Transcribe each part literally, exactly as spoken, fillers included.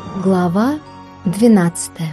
Глава двенадцатая.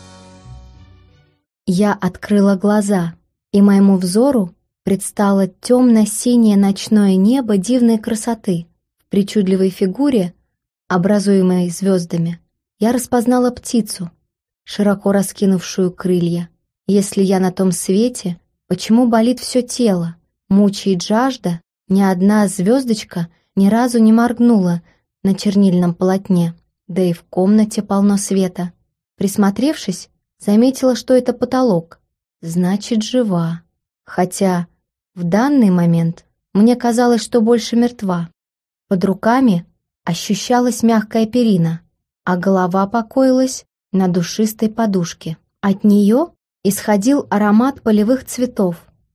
Я открыла глаза, и моему взору предстало темно-синее ночное небо дивной красоты. В причудливой фигуре, образуемой звездами, я распознала птицу, широко раскинувшую крылья. Если я на том свете, почему болит все тело, мучает жажда, ни одна звездочка ни разу не моргнула на чернильном полотне. Да и в комнате полно света. Присмотревшись, заметила, что это потолок. Значит, жива. Хотя в данный момент мне казалось, что больше мертва. Под руками ощущалась мягкая перина, а голова покоилась на душистой подушке. От нее исходил аромат полевых цветов.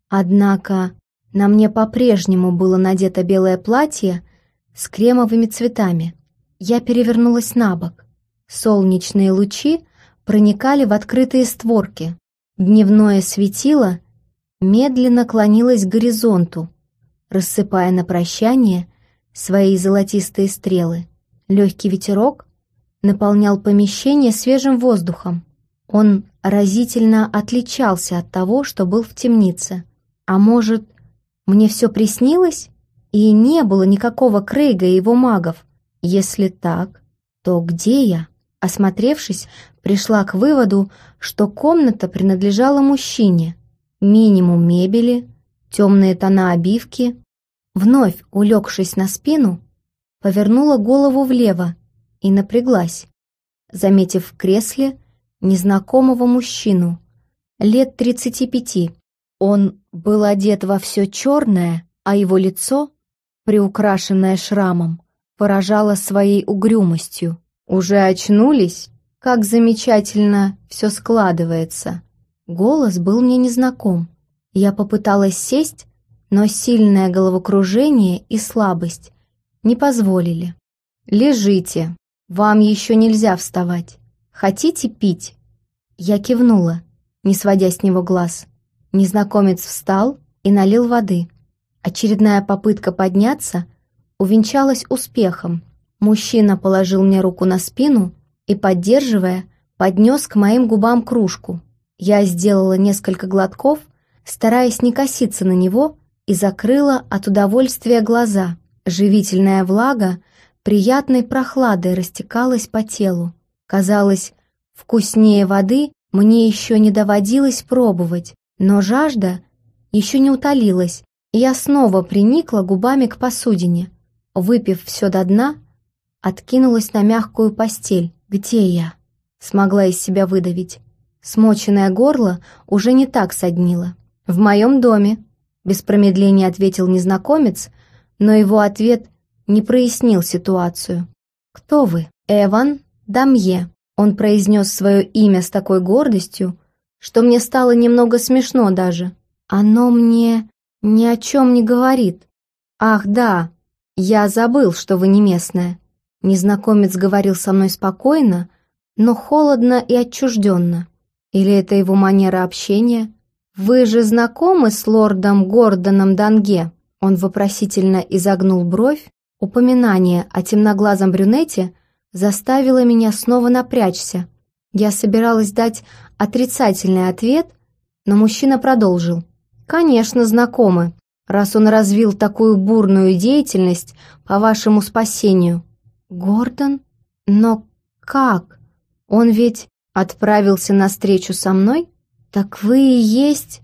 Однако на мне по-прежнему было надето белое платье с кремовыми цветами. Я перевернулась на бок. Солнечные лучи проникали в открытые створки. Дневное светило медленно клонилось к горизонту, рассыпая на прощание свои золотистые стрелы. Легкий ветерок наполнял помещение свежим воздухом. Он разительно отличался от того, что был в темнице. А может, мне все приснилось, и не было никакого Крейга и его магов? Если так, то где я? Осмотревшись, пришла к выводу, что комната принадлежала мужчине. Минимум мебели, темные тона обивки. Вновь улегшись на спину, повернула голову влево и напряглась, заметив в кресле незнакомого мужчину, лет тридцати пяти. Он был одет во все черное, а его лицо, приукрашенное шрамом, поражало своей угрюмостью. «Уже очнулись? Как замечательно все складывается!» Голос был мне незнаком. Я попыталась сесть, но сильное головокружение и слабость не позволили. «Лежите, вам еще нельзя вставать. Хотите пить?» Я кивнула, не сводя с него глаз. Незнакомец встал и налил воды. Очередная попытка подняться увенчалась успехом. Мужчина положил мне руку на спину и, поддерживая, поднес к моим губам кружку. Я сделала несколько глотков, стараясь не коситься на него, и закрыла от удовольствия глаза. Живительная влага приятной прохладой растекалась по телу. Казалось, вкуснее воды мне еще не доводилось пробовать, но жажда еще не утолилась, и я снова приникла губами к посудине. Выпив все до дна, откинулась на мягкую постель. «Где я?» Смогла из себя выдавить. Смоченное горло уже не так соднило. «В моем доме», — без промедления ответил незнакомец, но его ответ не прояснил ситуацию. «Кто вы?» «Эван Дамье». Он произнес свое имя с такой гордостью, что мне стало немного смешно даже. Оно мне ни о чем не говорит. «Ах, да, я забыл, что вы не местная». Незнакомец говорил со мной спокойно, но холодно и отчужденно. Или это его манера общения? «Вы же знакомы с лордом Гордоном Данге?» Он вопросительно изогнул бровь. Упоминание о темноглазом брюнете заставило меня снова напрячься. Я собиралась дать отрицательный ответ, но мужчина продолжил. «Конечно, знакомы, раз он развил такую бурную деятельность по вашему спасению». «Гордон? Но как? Он ведь отправился навстречу со мной? Так вы и есть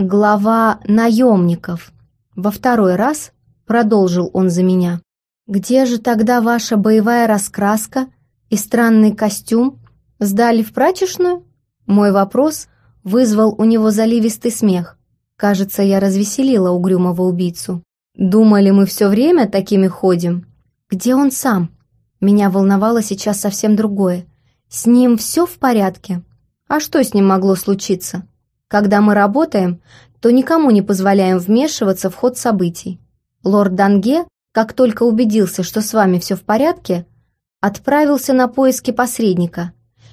глава наемников». Во второй раз продолжил он за меня. «Где же тогда ваша боевая раскраска и странный костюм? Сдали в прачечную?» Мой вопрос вызвал у него заливистый смех. Кажется, я развеселила угрюмого убийцу. «Думали, мы все время такими ходим?» «Где он сам?» Меня волновало сейчас совсем другое. «С ним все в порядке?» «А что с ним могло случиться? Когда мы работаем, то никому не позволяем вмешиваться в ход событий. Лорд Данге, как только убедился, что с вами все в порядке, отправился на поиски посредника.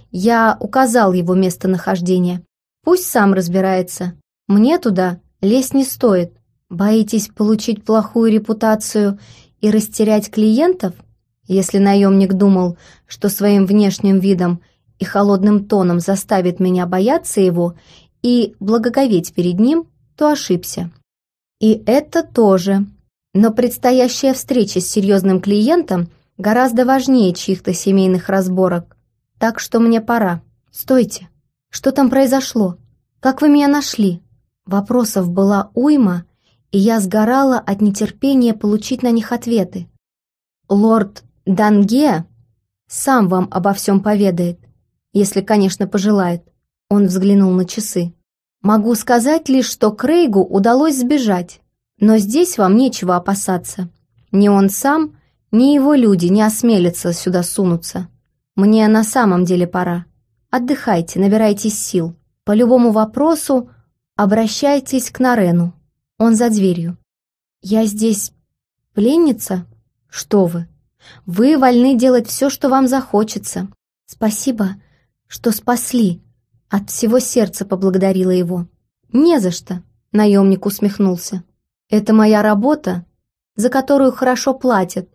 Я указал его местонахождение. Пусть сам разбирается. Мне туда лезть не стоит. Боитесь получить плохую репутацию и растерять клиентов? Если наемник думал, что своим внешним видом и холодным тоном заставит меня бояться его и благоговеть перед ним, то ошибся. И это тоже. Но предстоящая встреча с серьезным клиентом гораздо важнее чьих-то семейных разборок. Так что мне пора. Стойте. Что там произошло? Как вы меня нашли? Вопросов была уйма, и я сгорала от нетерпения получить на них ответы. Лорд Данге сам вам обо всем поведает, если, конечно, пожелает. Он взглянул на часы. Могу сказать лишь, что Крейгу удалось сбежать, но здесь вам нечего опасаться. Ни он сам, ни его люди не осмелятся сюда сунуться. Мне на самом деле пора. Отдыхайте, набирайтесь сил. По любому вопросу обращайтесь к Нарену. Он за дверью. Я здесь пленница? Что вы? Вы вольны делать все, что вам захочется. Спасибо, что спасли. От всего сердца поблагодарила его. Не за что, наемник усмехнулся. Это моя работа, за которую хорошо платят.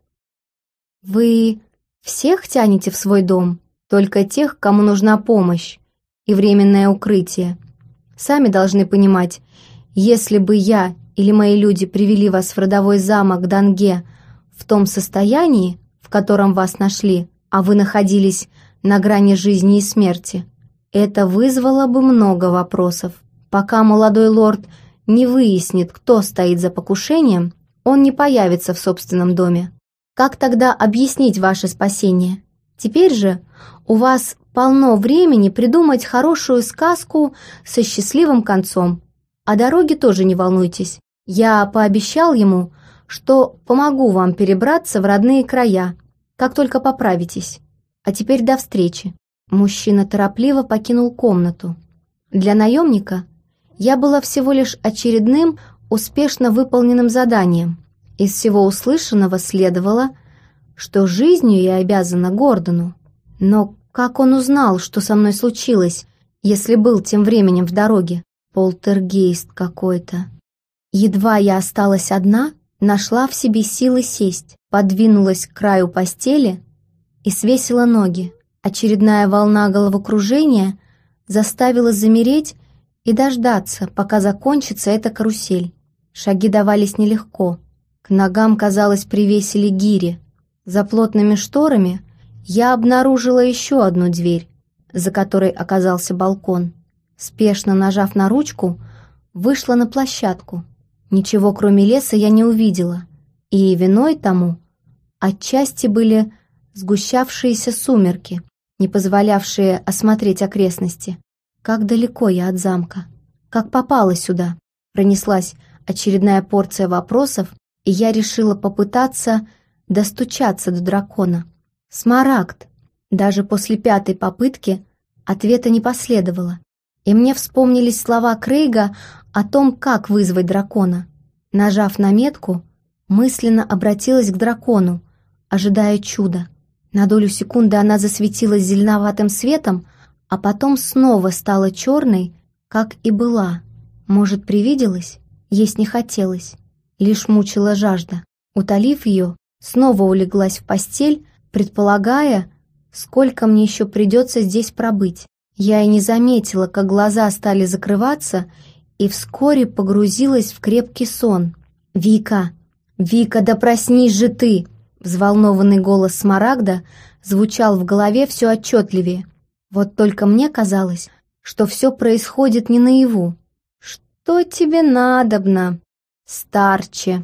Вы всех тянете в свой дом? Только тех, кому нужна помощь и временное укрытие. Сами должны понимать, если бы я или мои люди привели вас в родовой замок Данге в том состоянии, в котором вас нашли, а вы находились на грани жизни и смерти, это вызвало бы много вопросов. Пока молодой лорд не выяснит, кто стоит за покушением, он не появится в собственном доме. Как тогда объяснить ваше спасение? Теперь же у вас полно времени придумать хорошую сказку со счастливым концом. О дороге тоже не волнуйтесь. Я пообещал ему, что помогу вам перебраться в родные края, как только поправитесь. А теперь до встречи». Мужчина торопливо покинул комнату. Для наемника я была всего лишь очередным успешно выполненным заданием. Из всего услышанного следовало, что жизнью я обязана Гордону. Но как он узнал, что со мной случилось, если был тем временем в дороге? Полтергейст какой-то. Едва я осталась одна, нашла в себе силы сесть, подвинулась к краю постели и свесила ноги. Очередная волна головокружения заставила замереть и дождаться, пока закончится эта карусель. Шаги давались нелегко. К ногам, казалось, привесили гири. За плотными шторами я обнаружила еще одну дверь, за которой оказался балкон. Спешно нажав на ручку, вышла на площадку. Ничего, кроме леса, я не увидела. И виной тому отчасти были сгущавшиеся сумерки, не позволявшие осмотреть окрестности. Как далеко я от замка? Как попала сюда? Пронеслась очередная порция вопросов, и я решила попытаться достучаться до дракона. «Смарагд!» Даже после пятой попытки ответа не последовало, и мне вспомнились слова Крейга о том, как вызвать дракона. Нажав на метку, мысленно обратилась к дракону, ожидая чуда. На долю секунды она засветилась зеленоватым светом, а потом снова стала черной, как и была. Может, привиделась? Есть не хотелось, лишь мучила жажда. Утолив ее, снова улеглась в постель, предполагая, сколько мне еще придется здесь пробыть. Я и не заметила, как глаза стали закрываться, и вскоре погрузилась в крепкий сон. «Вика! Вика, да проснись же ты!» Взволнованный голос Смарагда звучал в голове все отчетливее. Вот только мне казалось, что все происходит не наяву. «Что тебе надобно, старче?»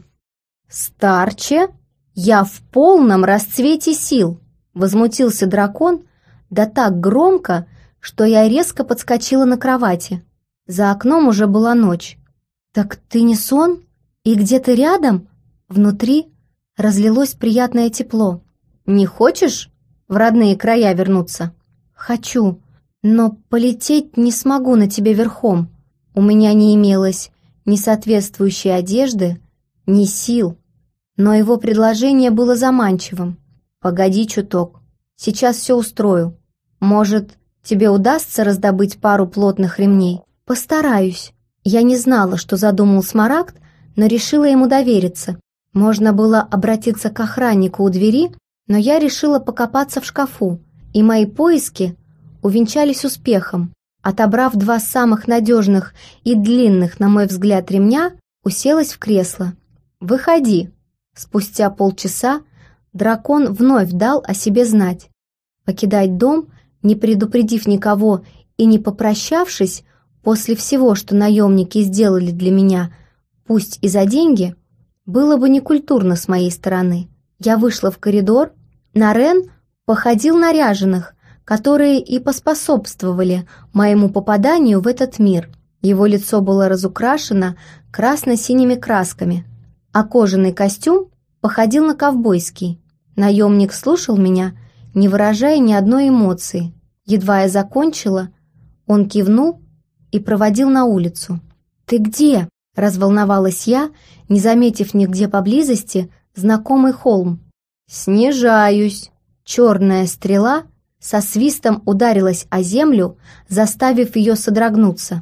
«Старче? Я в полном расцвете сил!» Возмутился дракон, да так громко, что я резко подскочила на кровати. За окном уже была ночь. «Так ты не сон? И где ты рядом?» Внутри разлилось приятное тепло. «Не хочешь в родные края вернуться?» «Хочу, но полететь не смогу на тебе верхом. У меня не имелось ни соответствующей одежды, ни сил». Но его предложение было заманчивым. «Погоди чуток, сейчас все устрою. Может, тебе удастся раздобыть пару плотных ремней?» «Постараюсь». Я не знала, что задумал Смарагд, но решила ему довериться. Можно было обратиться к охраннику у двери Но я решила покопаться в шкафу, и мои поиски увенчались успехом. Отобрав два самых надежных и длинных, на мой взгляд, ремня, уселась в кресло. «Выходи!» Спустя полчаса дракон вновь дал о себе знать. Покидать дом, не предупредив никого и не попрощавшись, после всего, что наемники сделали для меня, пусть и за деньги, было бы некультурно с моей стороны. Я вышла в коридор. Нарен походил на ряженых, которые и поспособствовали моему попаданию в этот мир. Его лицо было разукрашено красно-синими красками, а кожаный костюм походил на ковбойский. Наемник слушал меня, не выражая ни одной эмоции. Едва я закончила, он кивнул и проводил на улицу. «Ты где?» – разволновалась я, не заметив нигде поблизости знакомый холм. «Снижаюсь!» Черная стрела со свистом ударилась о землю, заставив ее содрогнуться.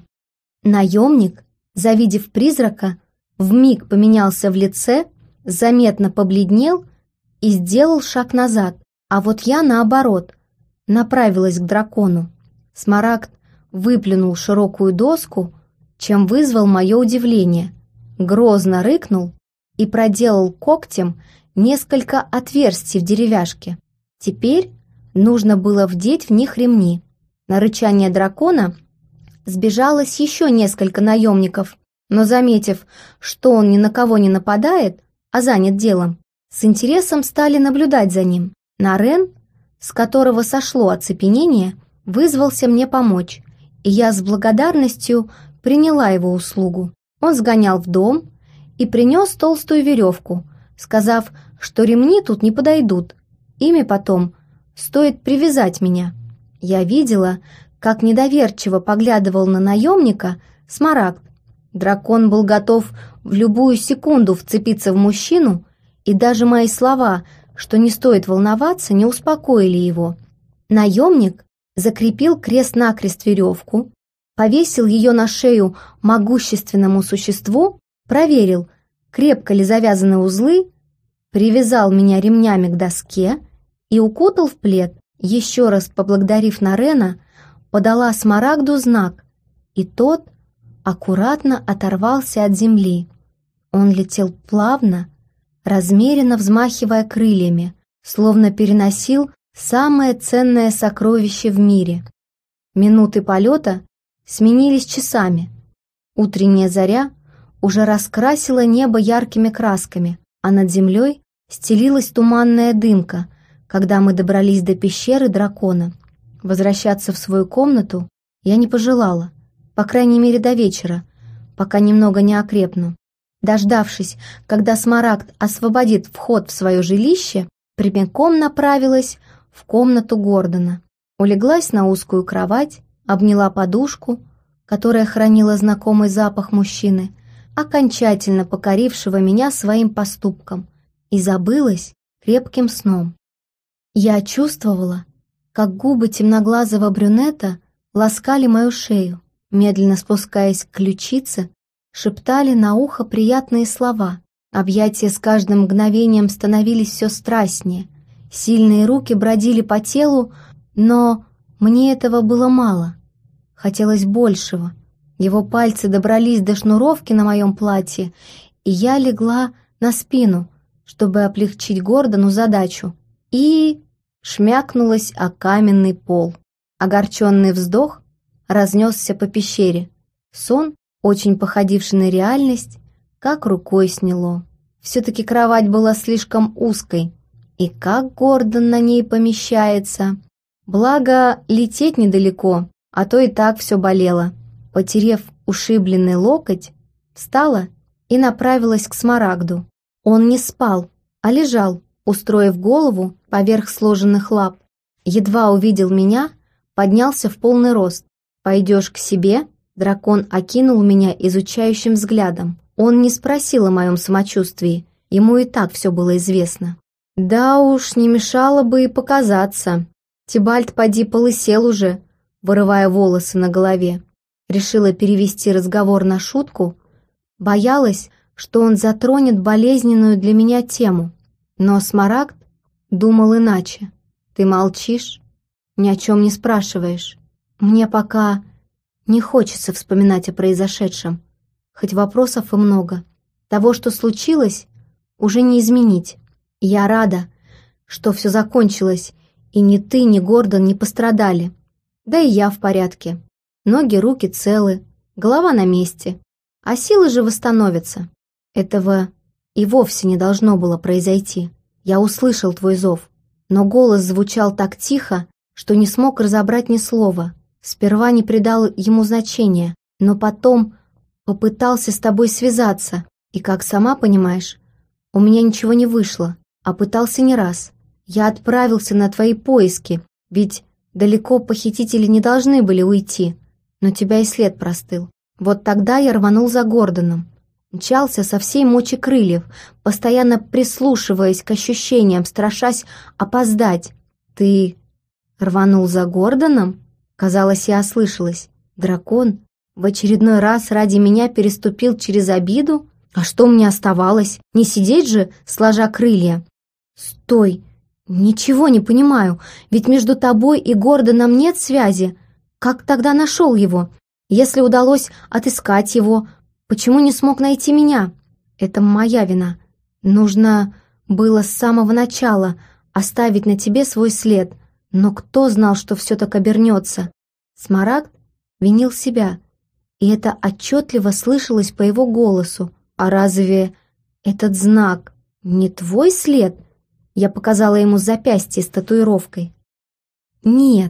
Наемник, завидев призрака, вмиг поменялся в лице, заметно побледнел и сделал шаг назад, а вот я, наоборот, направилась к дракону. Смарагд выплюнул широкую доску, чем вызвал мое удивление, грозно рыкнул и проделал когтем несколько отверстий в деревяшке. Теперь нужно было вдеть в них ремни. На рычание дракона сбежалось еще несколько наемников, но, заметив, что он ни на кого не нападает, а занят делом, с интересом стали наблюдать за ним. Нарен, с которого сошло оцепенение, вызвался мне помочь, и я с благодарностью приняла его услугу. Он сгонял в дом и принес толстую веревку, сказав, что ремни тут не подойдут, ими потом стоит привязать меня. Я видела, как недоверчиво поглядывал на наемника Смарагд. Дракон был готов в любую секунду вцепиться в мужчину, и даже мои слова, что не стоит волноваться, не успокоили его. Наемник закрепил крест-накрест веревку, повесил ее на шею могущественному существу, проверил, крепко ли завязаны узлы, привязал меня ремнями к доске и укутал в плед. Еще раз поблагодарив Нарена, подала Смарагду знак, и тот аккуратно оторвался от земли. Он летел плавно, размеренно взмахивая крыльями, словно переносил самое ценное сокровище в мире. Минуты полета сменились часами. Утренняя заря уже раскрасила небо яркими красками, а над землей стелилась туманная дымка, когда мы добрались до пещеры дракона. Возвращаться в свою комнату я не пожелала, по крайней мере до вечера, пока немного не окрепну. Дождавшись, когда Смарагд освободит вход в свое жилище, прямиком направилась в комнату Гордона. Улеглась на узкую кровать, обняла подушку, которая хранила знакомый запах мужчины, окончательно покорившего меня своим поступком, и забылась крепким сном. Я чувствовала, как губы темноглазого брюнета ласкали мою шею, медленно спускаясь к ключице, шептали на ухо приятные слова. Объятия с каждым мгновением становились все страстнее. Сильные руки бродили по телу, но мне этого было мало. Хотелось большего. Его пальцы добрались до шнуровки на моем платье, и я легла на спину, чтобы облегчить Гордону задачу, и шмякнулась о каменный пол. Огорченный вздох разнесся по пещере. Сон, очень походивший на реальность, как рукой сняло. Все-таки кровать была слишком узкой, и как Гордон на ней помещается. Благо, лететь недалеко, а то и так все болело. Потерев ушибленный локоть, встала и направилась к Смарагду. Он не спал, а лежал, устроив голову поверх сложенных лап. Едва увидел меня, поднялся в полный рост. «Пойдешь к себе?» Дракон окинул меня изучающим взглядом. Он не спросил о моем самочувствии, ему и так все было известно. Да уж, не мешало бы и показаться. Тибальт поди полысел уже, вырывая волосы на голове. Решила перевести разговор на шутку, боялась, что он затронет болезненную для меня тему. Но Смарагд думал иначе. Ты молчишь, ни о чем не спрашиваешь. Мне пока не хочется вспоминать о произошедшем, хоть вопросов и много. Того, что случилось, уже не изменить. Я рада, что все закончилось, и ни ты, ни Гордон не пострадали. Да и я в порядке. Ноги, руки целы, голова на месте, а силы же восстановятся. Этого и вовсе не должно было произойти. Я услышал твой зов, но голос звучал так тихо, что не смог разобрать ни слова. Сперва не придал ему значения, но потом попытался с тобой связаться, и, как сама понимаешь, у меня ничего не вышло, а пытался не раз. Я отправился на твои поиски, ведь далеко похитители не должны были уйти, но тебя и след простыл. Вот тогда я рванул за Гордоном. Мчался со всей мочи крыльев, постоянно прислушиваясь к ощущениям, страшась опоздать. Ты рванул за Гордоном? Казалось, я ослышалась. Дракон в очередной раз ради меня переступил через обиду? А что мне оставалось? Не сидеть же, сложа крылья? Стой! Ничего не понимаю, ведь между тобой и Гордоном нет связи. Как тогда нашел его? Если удалось отыскать его, почему не смог найти меня? Это моя вина. Нужно было с самого начала оставить на тебе свой след. Но кто знал, что все так обернется? Смарагд винил себя, и это отчетливо слышалось по его голосу. А разве этот знак не твой след? Я показала ему запястье с татуировкой. Нет.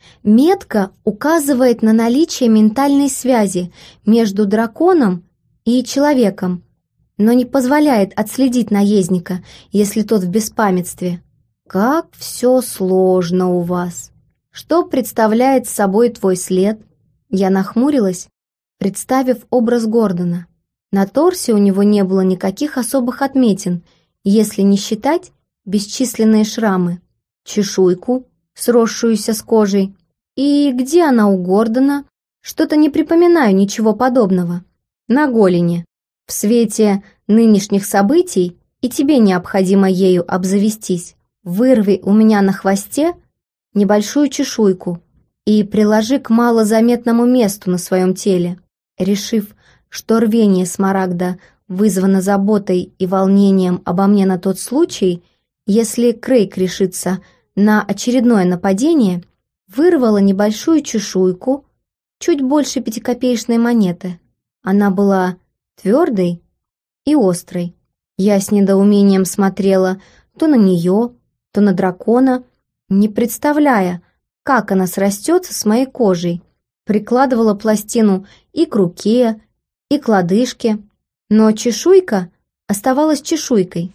Метка указывает на наличие ментальной связи между драконом и человеком, но не позволяет отследить наездника, если тот в беспамятстве. Как все сложно у вас. Что представляет собой твой след? Я нахмурилась, представив образ Гордона. На торсе у него не было никаких особых отметин, если не считать бесчисленные шрамы, чешуйку, сросшуюся с кожей. И где она у Гордона? Что-то не припоминаю ничего подобного. На голени. В свете нынешних событий и тебе необходимо ею обзавестись. Вырви у меня на хвосте небольшую чешуйку и приложи к малозаметному месту на своем теле. Решив, что рвение Смарагда вызвано заботой и волнением обо мне на тот случай, если Крейг решится на очередное нападение, вырвала небольшую чешуйку, чуть больше пятикопеечной монеты. Она была твердой и острой. Я с недоумением смотрела то на нее, то на дракона, не представляя, как она срастется с моей кожей. Прикладывала пластину и к руке, и к лодыжке, но чешуйка оставалась чешуйкой.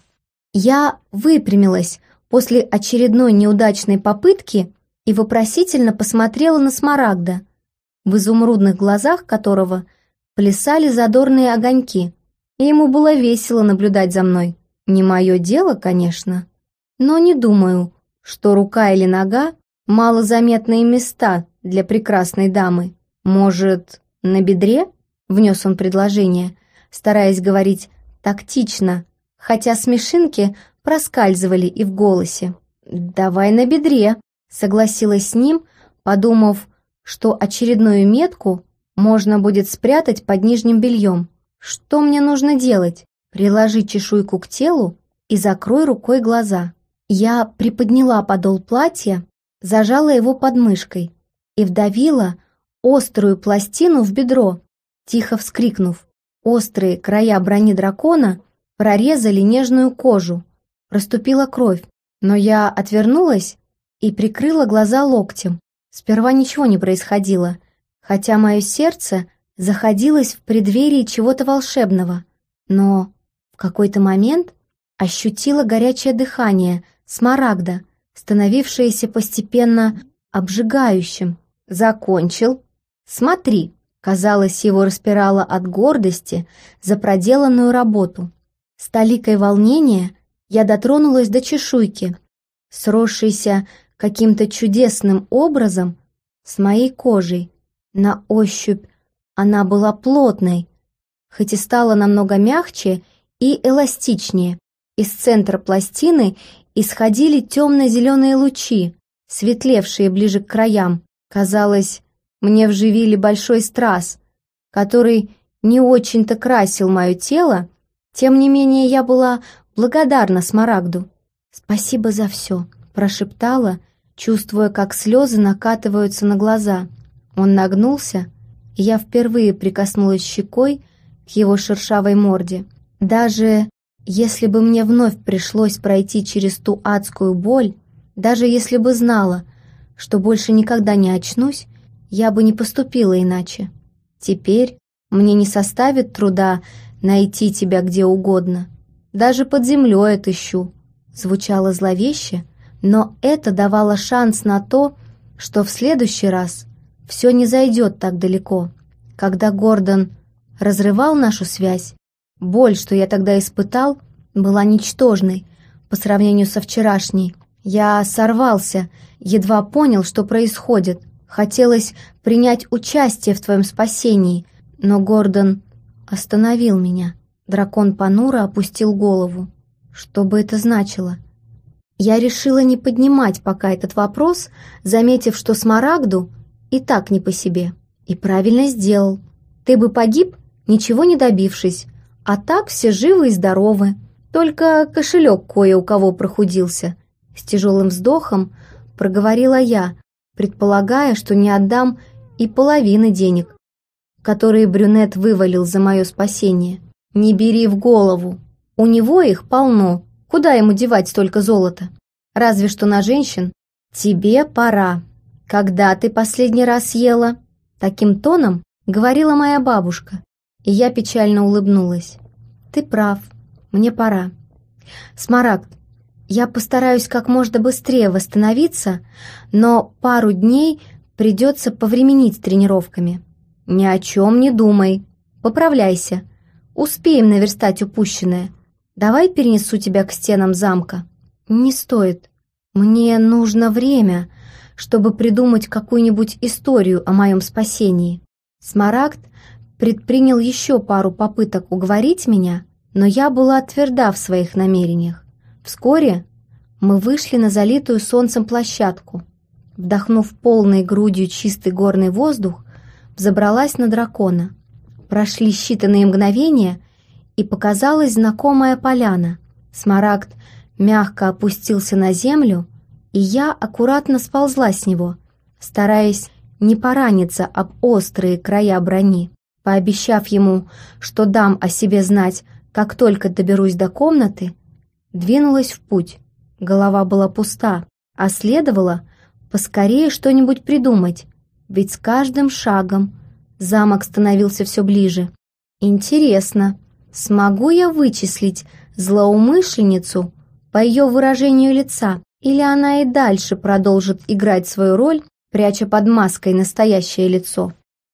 Я выпрямилась после очередной неудачной попытки и вопросительно посмотрела на Смарагда, в изумрудных глазах которого плясали задорные огоньки, и ему было весело наблюдать за мной. Не мое дело, конечно, но не думаю, что рука или нога — малозаметные места для прекрасной дамы. Может, на бедре? Внес он предложение, стараясь говорить тактично, хотя смешинки проскальзывали и в голосе. «Давай на бедре», — согласилась с ним, подумав, что очередную метку можно будет спрятать под нижним бельем. Что мне нужно делать? Приложи чешуйку к телу и закрой рукой глаза. Я приподняла подол платья, зажала его под мышкой и вдавила острую пластину в бедро, тихо вскрикнув. Острые края брони дракона прорезали нежную кожу, проступила кровь, но я отвернулась и прикрыла глаза локтем. Сперва ничего не происходило, хотя мое сердце заходилось в преддверии чего-то волшебного, но в какой-то момент ощутила горячее дыхание Смарагда, становившееся постепенно обжигающим. «Закончил? Смотри!» Казалось, его распирало от гордости за проделанную работу. С толикой волнения я дотронулась до чешуйки, сросшейся каким-то чудесным образом с моей кожей. На ощупь она была плотной, хоть и стала намного мягче и эластичнее. Из центра пластины исходили темно-зеленые лучи, светлевшие ближе к краям. Казалось, мне вживили большой страз, который не очень-то красил мое тело. Тем не менее, я была благодарна Смарагду. «Спасибо за все», — прошептала, чувствуя, как слезы накатываются на глаза. Он нагнулся, и я впервые прикоснулась щекой к его шершавой морде. Даже если бы мне вновь пришлось пройти через ту адскую боль, даже если бы знала, что больше никогда не очнусь, я бы не поступила иначе. Теперь мне не составит труда найти тебя где угодно. Даже под землей отыщу. Звучало зловеще, но это давало шанс на то, что в следующий раз все не зайдет так далеко. Когда Гордон разрывал нашу связь, боль, что я тогда испытал, была ничтожной по сравнению со вчерашней. Я сорвался, едва понял, что происходит. Хотелось принять участие в твоем спасении, но Гордон остановил меня. Дракон понуро опустил голову. Что бы это значило? Я решила не поднимать пока этот вопрос, заметив, что Смарагду и так не по себе. И правильно сделал. Ты бы погиб, ничего не добившись, а так все живы и здоровы. Только кошелек кое у кого прохудился. С тяжелым вздохом проговорила я, предполагая, что не отдам и половины денег, которые брюнет вывалил за мое спасение. Не бери в голову. У него их полно. Куда ему девать столько золота? Разве что на женщин. Тебе пора. Когда ты последний раз ела? Таким тоном говорила моя бабушка, и я печально улыбнулась. Ты прав. Мне пора. Смарагд, я постараюсь как можно быстрее восстановиться, но пару дней придется повременить с тренировками. Ни о чем не думай. Поправляйся. Успеем наверстать упущенное. Давай перенесу тебя к стенам замка. Не стоит. Мне нужно время, чтобы придумать какую-нибудь историю о моем спасении. Смарагд предпринял еще пару попыток уговорить меня, но я была тверда в своих намерениях. Вскоре мы вышли на залитую солнцем площадку. Вдохнув полной грудью чистый горный воздух, взобралась на дракона. Прошли считанные мгновения, и показалась знакомая поляна. Смарагд мягко опустился на землю, и я аккуратно сползла с него, стараясь не пораниться об острые края брони. Пообещав ему, что дам о себе знать, как только доберусь до комнаты, двинулась в путь. Голова была пуста, а следовало поскорее что-нибудь придумать, ведь с каждым шагом замок становился все ближе. Интересно, смогу я вычислить злоумышленницу по ее выражению лица, или она и дальше продолжит играть свою роль, пряча под маской настоящее лицо?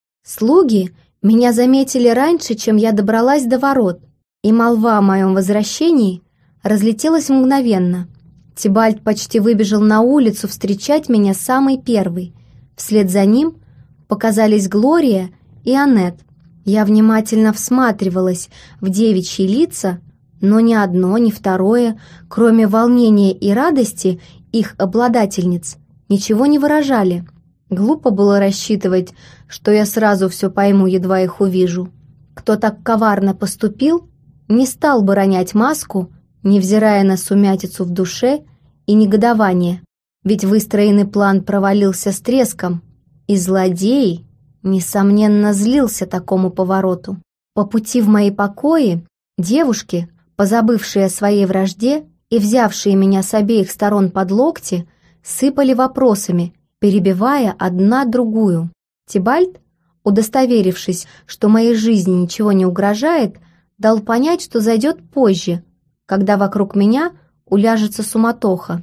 Слуги меня заметили раньше, чем я добралась до ворот, и молва о моем возвращении разлетелась мгновенно. Тибальт почти выбежал на улицу встречать меня самый первый. Вслед за ним показались Глория и Аннет. Я внимательно всматривалась в девичьи лица, но ни одно, ни второе, кроме волнения и радости их обладательниц, ничего не выражали. Глупо было рассчитывать, что я сразу все пойму, едва их увижу. Кто так коварно поступил, не стал бы ронять маску, невзирая на сумятицу в душе и негодование, ведь выстроенный план провалился с треском, и злодей, несомненно, злился такому повороту. По пути в мои покои девушки, позабывшие о своей вражде и взявшие меня с обеих сторон под локти, сыпали вопросами, перебивая одна другую. Тибальт, удостоверившись, что моей жизни ничего не угрожает, дал понять, что зайдет позже, когда вокруг меня уляжется суматоха.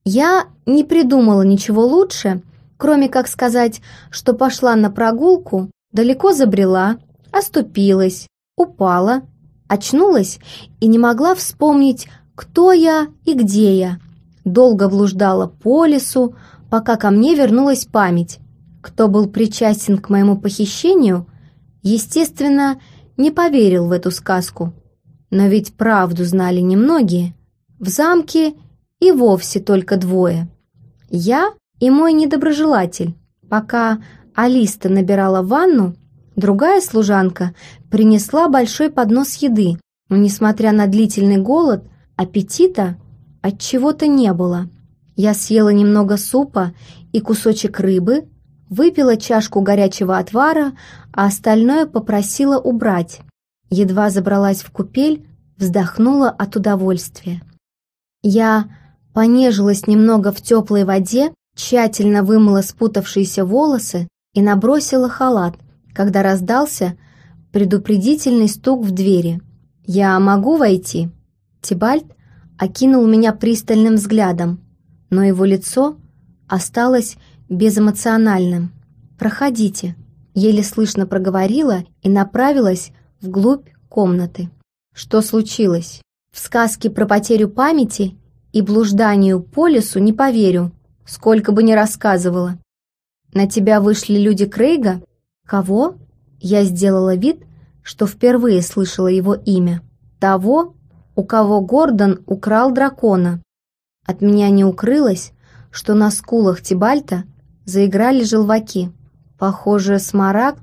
Я не придумала ничего лучше, кроме как сказать, что пошла на прогулку, далеко забрела, оступилась, упала, очнулась и не могла вспомнить, кто я и где я. Долго блуждала по лесу, пока ко мне вернулась память. Кто был причастен к моему похищению, естественно, не поверил в эту сказку. Но ведь правду знали немногие. В замке и вовсе только двое. Я и мой недоброжелатель. Пока Алиста набирала ванну, другая служанка принесла большой поднос еды, но, несмотря на длительный голод, аппетита от чего-то не было. Я съела немного супа и кусочек рыбы, выпила чашку горячего отвара, а остальное попросила убрать. Едва забралась в купель, вздохнула от удовольствия. Я понежилась немного в теплой воде, тщательно вымыла спутавшиеся волосы и набросила халат, когда раздался предупредительный стук в двери. «Я могу войти?» Тибальт окинул меня пристальным взглядом, но его лицо осталось безэмоциональным. «Проходите», — еле слышно проговорила и направилась вглубь комнаты. Что случилось? В сказки про потерю памяти и блужданию по лесу не поверю, сколько бы ни рассказывала. На тебя вышли люди Крейга? Кого? Я сделала вид, что впервые слышала его имя. Того, у кого Гордон украл дракона. От меня не укрылось, что на скулах Тибальта заиграли желваки. Похоже, Смарагд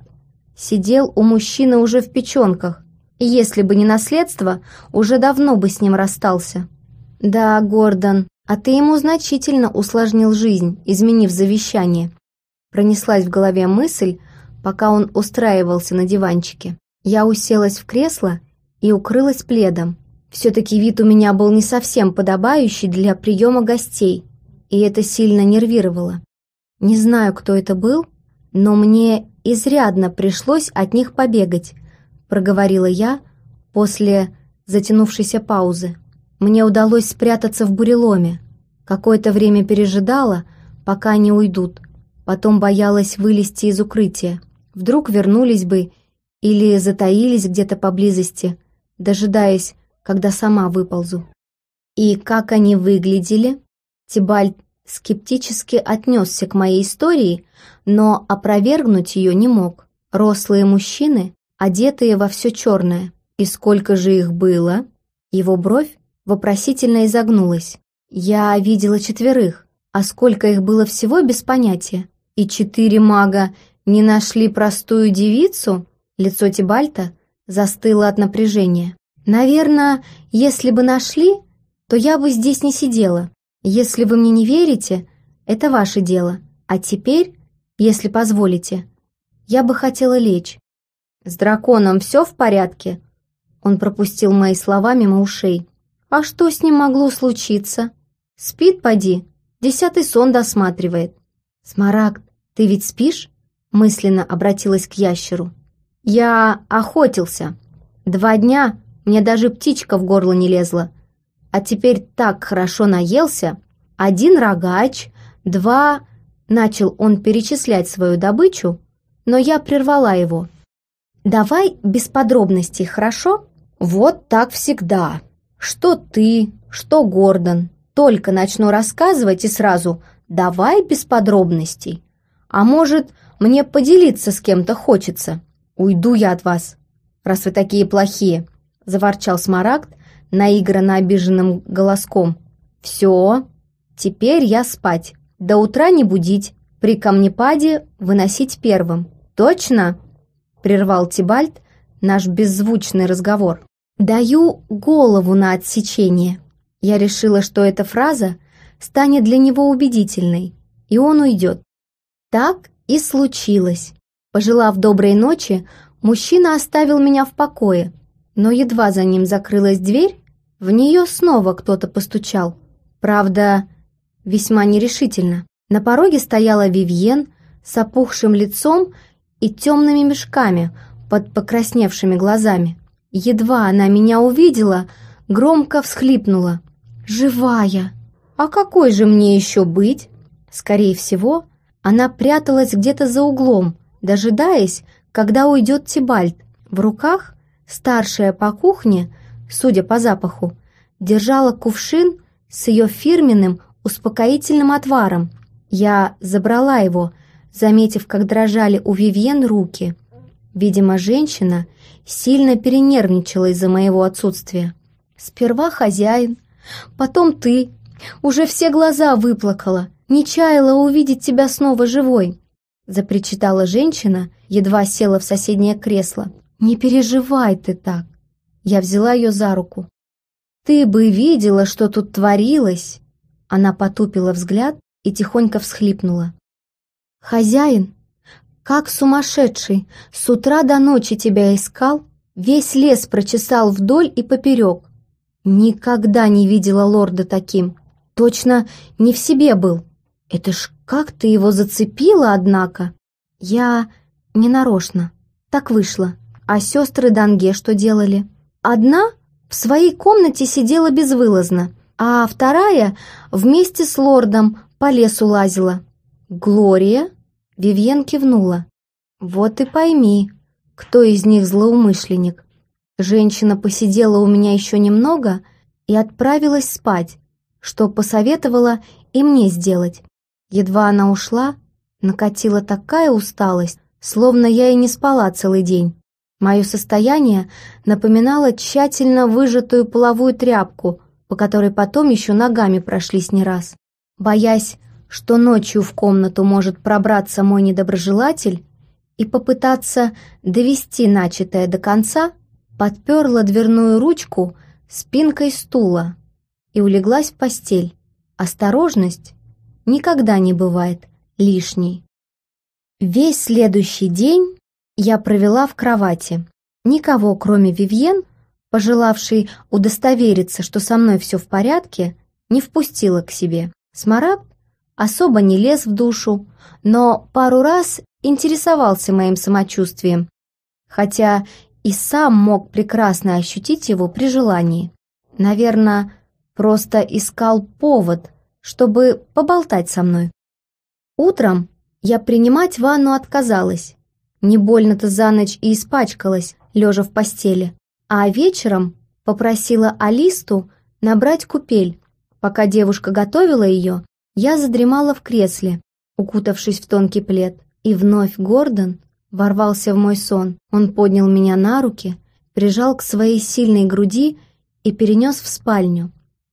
сидел у мужчины уже в печенках, и если бы не наследство, уже давно бы с ним расстался. Да, Гордон, а ты ему значительно усложнил жизнь, изменив завещание. Пронеслась в голове мысль, пока он устраивался на диванчике. Я уселась в кресло и укрылась пледом. Все-таки вид у меня был не совсем подобающий для приема гостей, и это сильно нервировало. Не знаю, кто это был, но мне изрядно пришлось от них побегать, проговорила я после затянувшейся паузы. Мне удалось спрятаться в буреломе. Какое-то время пережидала, пока они уйдут. Потом боялась вылезти из укрытия. Вдруг вернулись бы или затаились где-то поблизости, дожидаясь, когда сама выползу. И как они выглядели? Тибальт скептически отнесся к моей истории, но опровергнуть ее не мог. Рослые мужчины, одетые во все черное. И сколько же их было? Его бровь вопросительно изогнулась. Я видела четверых, а сколько их было всего, без понятия. И четыре мага не нашли простую девицу? Лицо Тибальта застыло от напряжения. Наверное, если бы нашли, то я бы здесь не сидела. Если вы мне не верите, это ваше дело. А теперь, если позволите, я бы хотела лечь. С драконом все в порядке? Он пропустил мои слова мимо ушей. А что с ним могло случиться? Спит, поди, десятый сон досматривает. Смарагд, ты ведь спишь? Мысленно обратилась к ящеру. Я охотился. Два дня мне даже птичка в горло не лезла. А теперь так хорошо наелся. Один рогач, два... Начал он перечислять свою добычу, но я прервала его. Давай без подробностей, хорошо? Вот так всегда. Что ты, что Гордон. Только начну рассказывать и сразу давай без подробностей. А может, мне поделиться с кем-то хочется? Уйду я от вас, раз вы такие плохие, заворчал Смарагд наигранно обиженным голоском. Все, теперь я спать. До утра не будить, при камнепаде выносить первым. Точно? Прервал Тибальт наш беззвучный разговор. Даю голову на отсечение. Я решила, что эта фраза станет для него убедительной, и он уйдет. Так и случилось. Пожелав доброй ночи, мужчина оставил меня в покое, но едва за ним закрылась дверь, в нее снова кто-то постучал. Правда, весьма нерешительно. На пороге стояла Вивьен с опухшим лицом и темными мешками под покрасневшими глазами. Едва она меня увидела, громко всхлипнула. «Живая! А какой же мне еще быть?» Скорее всего, она пряталась где-то за углом, дожидаясь, когда уйдет Тибальт. В руках старшая по кухне, судя по запаху, держала кувшин с ее фирменным успокоительным отваром. Я забрала его, заметив, как дрожали у Вивьен руки. Видимо, женщина сильно перенервничала из-за моего отсутствия. «Сперва хозяин, потом ты», Уже все глаза выплакала, не чаяла увидеть тебя снова живой», запричитала женщина, едва села в соседнее кресло. «Не переживай ты так». Я взяла ее за руку. «Ты бы видела, что тут творилось!» Она потупила взгляд и тихонько всхлипнула. «Хозяин, как сумасшедший, с утра до ночи тебя искал, весь лес прочесал вдоль и поперек. Никогда не видела лорда таким, точно не в себе был. Это ж как ты его зацепила, однако!» «Я не нарочно, так вышло. А сестры Данге что делали?» «Одна в своей комнате сидела безвылазно, а вторая вместе с лордом по лесу лазила». «Глория?» — Вивьен кивнула. «Вот и пойми, кто из них злоумышленник». Женщина посидела у меня еще немного и отправилась спать, что посоветовала и мне сделать. Едва она ушла, накатила такая усталость, словно я и не спала целый день. Мое состояние напоминало тщательно выжатую половую тряпку, по которой потом еще ногами прошлись не раз. Боясь, что ночью в комнату может пробраться мой недоброжелатель и попытаться довести начатое до конца, подперла дверную ручку спинкой стула и улеглась в постель. Осторожность никогда не бывает лишней. Весь следующий день я провела в кровати. Никого, кроме Вивьен, пожелавшей удостовериться, что со мной все в порядке, не впустила к себе. Смарагд особо не лез в душу, но пару раз интересовался моим самочувствием, хотя и сам мог прекрасно ощутить его при желании. Наверное, просто искал повод, чтобы поболтать со мной. Утром я принимать ванну отказалась. Не больно-то за ночь и испачкалась, лежа в постели. А вечером попросила Алисту набрать купель. Пока девушка готовила ее, я задремала в кресле, укутавшись в тонкий плед. И вновь Гордон ворвался в мой сон. Он поднял меня на руки, прижал к своей сильной груди и перенес в спальню.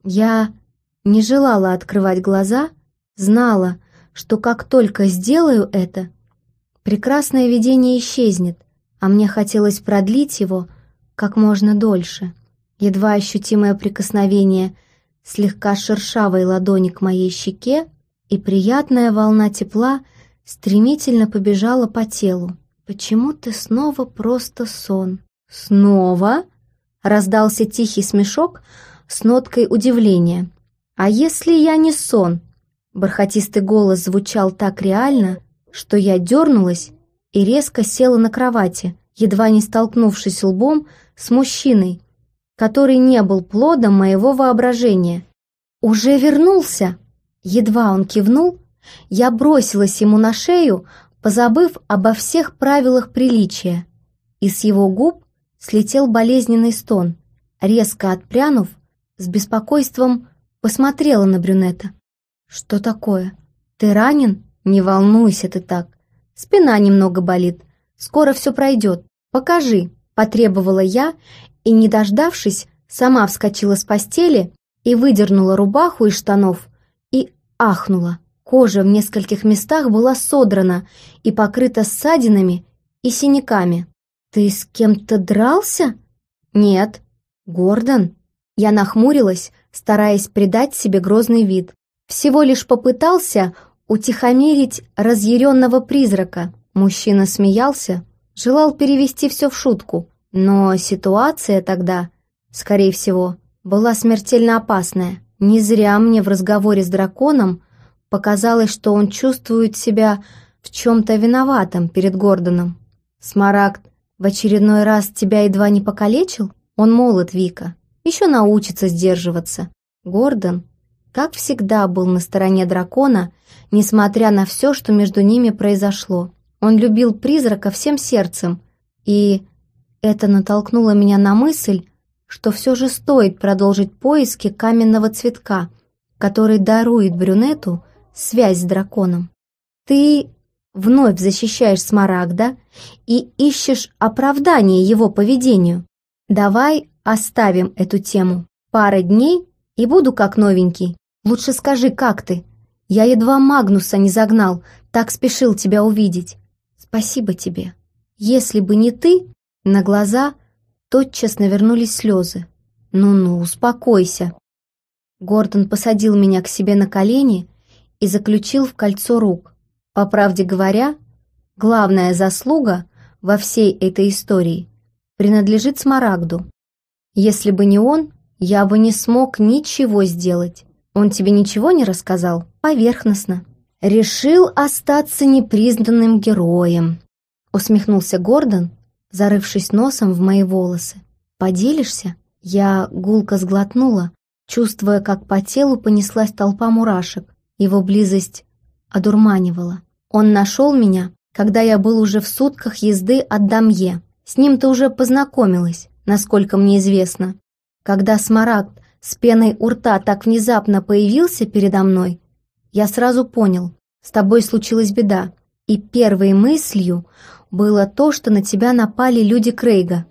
Я не желала открывать глаза, знала, что как только сделаю это, прекрасное видение исчезнет, а мне хотелось продлить его как можно дольше. Едва ощутимое прикосновение слегка шершавой ладони к моей щеке, и приятная волна тепла стремительно побежала по телу. «Почему ты снова просто сон?» «Снова?» — раздался тихий смешок с ноткой удивления. «А если я не сон?» Бархатистый голос звучал так реально, что я дернулась и резко села на кровати, едва не столкнувшись лбом с мужчиной, который не был плодом моего воображения. «Уже вернулся?» Едва он кивнул, я бросилась ему на шею, позабыв обо всех правилах приличия, и с его губ слетел болезненный стон. Резко отпрянув, с беспокойством посмотрела на брюнета. «Что такое? Ты ранен? Не волнуйся ты так. Спина немного болит. Скоро все пройдет. Покажи», — потребовала я, и, не дождавшись, сама вскочила с постели и выдернула рубаху из штанов и ахнула. Кожа в нескольких местах была содрана и покрыта ссадинами и синяками. «Ты с кем-то дрался?» «Нет». «Гордон?» Я нахмурилась, стараясь придать себе грозный вид. Всего лишь попытался утихомирить разъяренного призрака. Мужчина смеялся, желал перевести все в шутку, но ситуация тогда, скорее всего, была смертельно опасная. Не зря мне в разговоре с драконом показалось, что он чувствует себя в чем-то виноватым перед Гордоном. «Смарагд в очередной раз тебя едва не покалечил? Он молод, Вика, еще научится сдерживаться». Гордон, как всегда, был на стороне дракона, несмотря на все, что между ними произошло. Он любил призрака всем сердцем, и это натолкнуло меня на мысль, что все же стоит продолжить поиски каменного цветка, который дарует брюнету связь с драконом. Ты вновь защищаешь Смарагда и ищешь оправдание его поведению. Давай оставим эту тему. Пара дней, и буду как новенький. Лучше скажи, как ты? Я едва Магнуса не загнал, так спешил тебя увидеть. Спасибо тебе. Если бы не ты...» На глаза тотчас навернулись слезы. «Ну-ну, успокойся». Гордон посадил меня к себе на колени и заключил в кольцо рук. По правде говоря, главная заслуга во всей этой истории принадлежит Смарагду. Если бы не он, я бы не смог ничего сделать. Он тебе ничего не рассказал? Поверхностно. Решил остаться непризнанным героем, усмехнулся Гордон, зарывшись носом в мои волосы. Поделишься? Я гулко сглотнула, чувствуя, как по телу понеслась толпа мурашек. Его близость одурманивала. Он нашел меня, когда я был уже в сутках езды от Дамье. С ним ты уже познакомилась, насколько мне известно. Когда Смарагд с пеной у рта так внезапно появился передо мной, я сразу понял, с тобой случилась беда. И первой мыслью было то, что на тебя напали люди Крейга.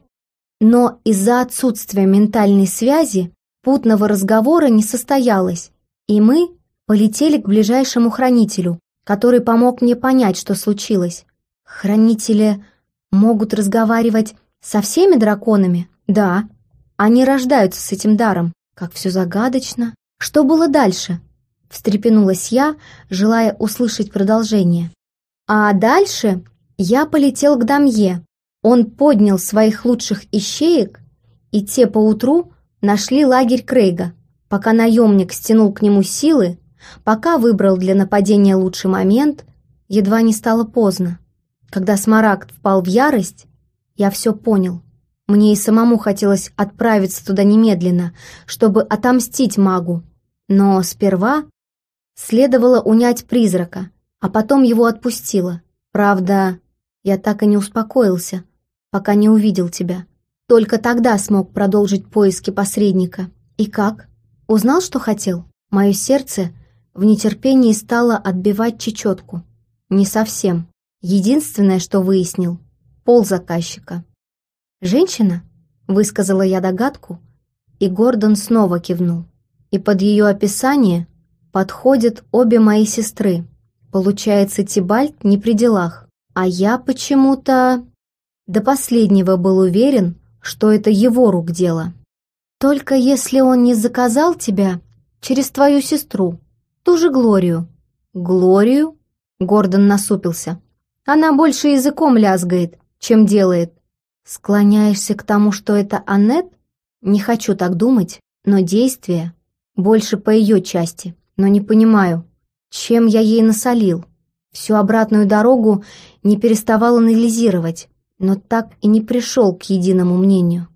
Но из-за отсутствия ментальной связи путного разговора не состоялось, и мы полетели к ближайшему хранителю, который помог мне понять, что случилось. Хранители могут разговаривать со всеми драконами? Да. Они рождаются с этим даром. Как все загадочно. Что было дальше? Встрепенулась я, желая услышать продолжение. А дальше я полетел к Дамье. Он поднял своих лучших ищеек, и те поутру нашли лагерь Крейга. Пока наемник стянул к нему силы, пока выбрал для нападения лучший момент, едва не стало поздно. Когда Смарагд впал в ярость, я все понял. Мне и самому хотелось отправиться туда немедленно, чтобы отомстить магу. Но сперва следовало унять призрака, а потом его отпустила. Правда, я так и не успокоился, пока не увидел тебя. Только тогда смог продолжить поиски посредника. И как? Узнал, что хотел? Мое сердце в нетерпении стало отбивать чечетку. Не совсем. Единственное, что выяснил — пол заказчика. «Женщина?» — высказала я догадку, и Гордон снова кивнул. И под ее описание подходят обе мои сестры. Получается, Тибальт не при делах. А я почему-то до последнего был уверен, что это его рук дело. Только если он не заказал тебя через твою сестру, ту же Глорию. Глорию? Гордон насупился. Она больше языком лязгает, чем делает. Склоняешься к тому, что это Аннет? Не хочу так думать, но действие больше по ее части. Но не понимаю, чем я ей насолил. Всю обратную дорогу не переставал анализировать, но так и не пришел к единому мнению.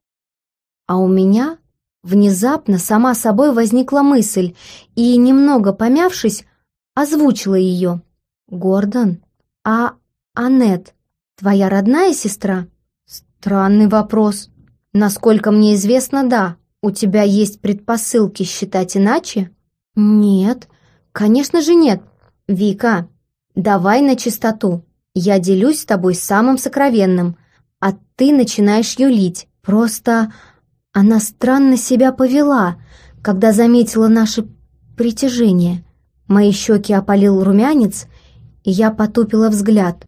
А у меня внезапно сама собой возникла мысль, и, немного помявшись, озвучила ее. «Гордон, а Аннет твоя родная сестра?» «Странный вопрос. Насколько мне известно, да. У тебя есть предпосылки считать иначе?» «Нет, конечно же нет. Вика, давай на чистоту. Я делюсь с тобой самым сокровенным, а ты начинаешь юлить. Просто она странно себя повела, когда заметила наше притяжение. Мои щеки опалил румянец, и я потупила взгляд.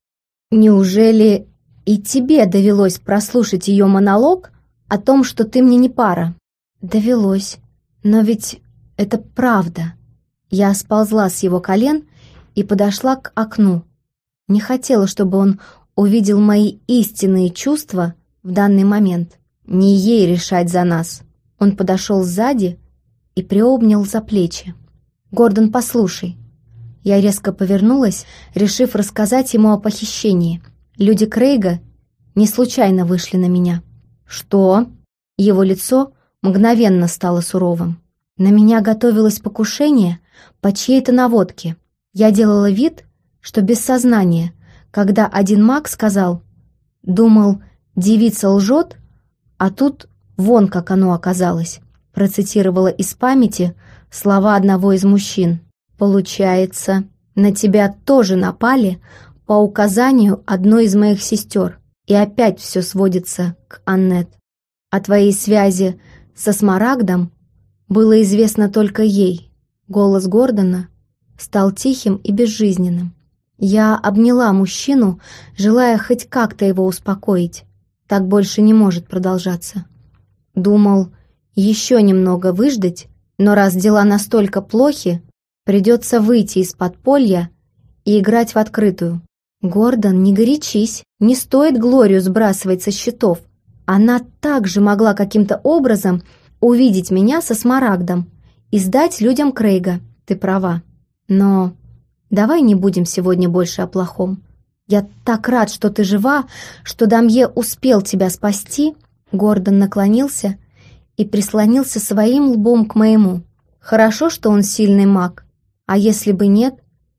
Неужели и тебе довелось прослушать ее монолог о том, что ты мне не пара?» «Довелось. Но ведь это правда». Я сползла с его колен и подошла к окну. Не хотела, чтобы он увидел мои истинные чувства в данный момент. Не ей решать за нас. Он подошел сзади и приобнял за плечи. «Гордон, послушай». Я резко повернулась, решив рассказать ему о похищении. Люди Крейга не случайно вышли на меня. «Что?» Его лицо мгновенно стало суровым. На меня готовилось покушение по чьей-то наводке. Я делала вид, что без сознания, когда один маг сказал: «Думал, девица лжет, а тут вон как оно оказалось», процитировала из памяти слова одного из мужчин. «Получается, на тебя тоже напали по указанию одной из моих сестер, и опять все сводится к Аннет. О твоей связи со Смарагдом было известно только ей. Голос Гордона стал тихим и безжизненным. Я обняла мужчину, желая хоть как-то его успокоить. Так больше не может продолжаться. Думал, еще немного выждать, но раз дела настолько плохи, придется выйти из подполья и играть в открытую. «Гордон, не горячись, не стоит Глорию сбрасывать со счетов. Она также могла каким-то образом увидеть меня со Смарагдом и сдать людям Крейга. Ты права. Но давай не будем сегодня больше о плохом. Я так рад, что ты жива, что Дамье успел тебя спасти». Гордон наклонился и прислонился своим лбом к моему. «Хорошо, что он сильный маг, а если бы нет,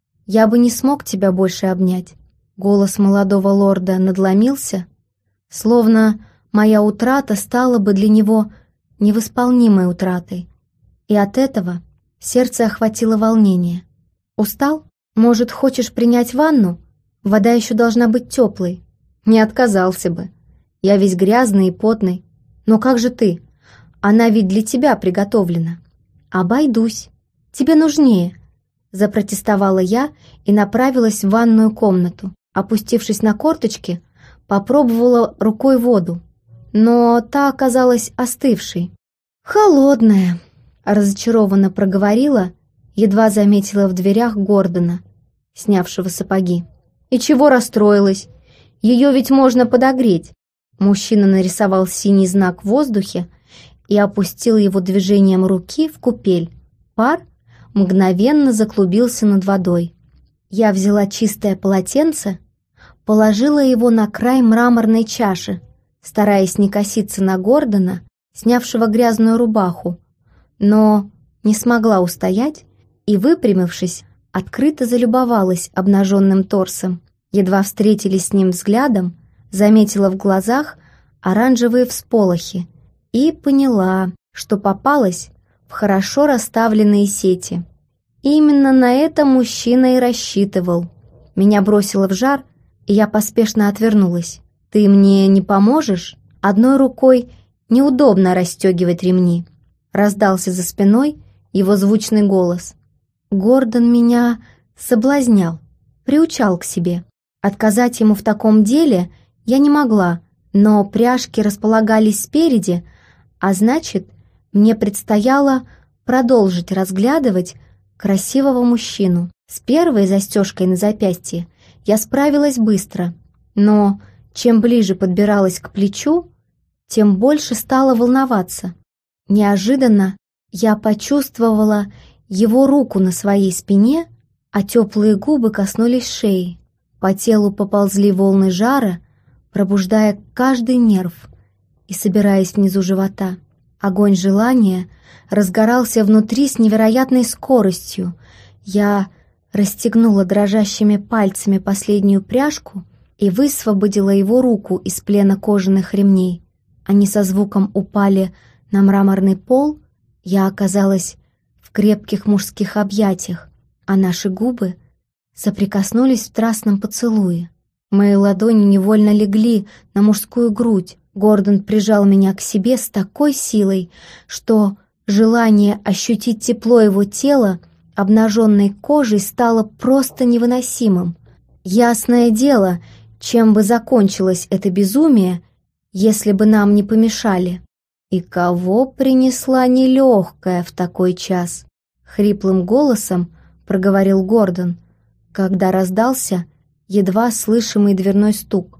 я бы не смог тебя больше обнять». Голос молодого лорда надломился, словно моя утрата стала бы для него невосполнимой утратой. И от этого сердце охватило волнение. «Устал? Может, хочешь принять ванну? Вода еще должна быть теплой». «Не отказался бы. Я весь грязный и потный. Но как же ты? Она ведь для тебя приготовлена». «Обойдусь. Тебе нужнее», — запротестовала я и направилась в ванную комнату. Опустившись на корточки, попробовала рукой воду, но та оказалась остывшей. «Холодная», — разочарованно проговорила, едва заметила в дверях Гордона, снявшего сапоги. «И чего расстроилась? Ее ведь можно подогреть». Мужчина нарисовал синий знак в воздухе и опустил его движением руки в купель. Пар мгновенно заклубился над водой. Я взяла чистое полотенце, положила его на край мраморной чаши, стараясь не коситься на Гордона, снявшего грязную рубаху, но не смогла устоять и, выпрямившись, открыто залюбовалась обнаженным торсом. Едва встретились с ним взглядом, заметила в глазах оранжевые всполохи и поняла, что попалась в хорошо расставленные сети. Именно на это мужчина и рассчитывал. Меня бросило в жар, и я поспешно отвернулась. «Ты мне не поможешь? Одной рукой неудобно расстегивать ремни», — раздался за спиной его звучный голос. Гордон меня соблазнял, приучал к себе. Отказать ему в таком деле я не могла, но пряжки располагались спереди, а значит, мне предстояло продолжить разглядывать красивого мужчину. С первой застежкой на запястье я справилась быстро, но чем ближе подбиралась к плечу, тем больше стала волноваться. Неожиданно я почувствовала его руку на своей спине, а теплые губы коснулись шеи. По телу поползли волны жара, пробуждая каждый нерв и собираясь внизу живота. Огонь желания разгорался внутри с невероятной скоростью. Я расстегнула дрожащими пальцами последнюю пряжку и высвободила его руку из плена кожаных ремней. Они со звуком упали на мраморный пол. Я оказалась в крепких мужских объятиях, а наши губы соприкоснулись в страстном поцелуе. Мои ладони невольно легли на мужскую грудь. Гордон прижал меня к себе с такой силой, что желание ощутить тепло его тела обнаженной кожей стало просто невыносимым. Ясное дело, чем бы закончилось это безумие, если бы нам не помешали. «И кого принесла нелегкая в такой час?» — хриплым голосом проговорил Гордон, когда раздался едва слышимый дверной стук.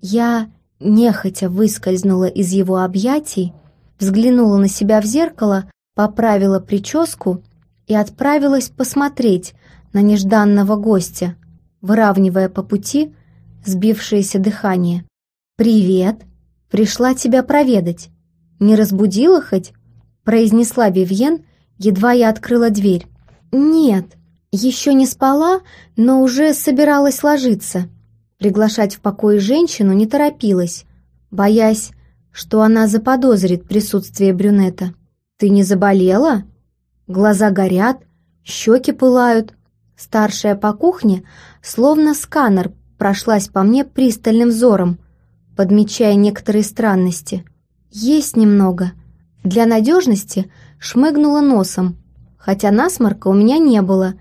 Я нехотя выскользнула из его объятий, взглянула на себя в зеркало, поправила прическу и отправилась посмотреть на нежданного гостя, выравнивая по пути сбившееся дыхание. «Привет! Пришла тебя проведать. Не разбудила хоть?» — произнесла Вивьен, едва я открыла дверь. «Нет, еще не спала, но уже собиралась ложиться». Приглашать в покой женщину не торопилась, боясь, что она заподозрит присутствие брюнета. «Ты не заболела?» Глаза горят, щеки пылают. Старшая по кухне, словно сканер, прошлась по мне пристальным взором, подмечая некоторые странности. «Есть немного». Для надежности шмыгнула носом. хотя насморка у меня не было,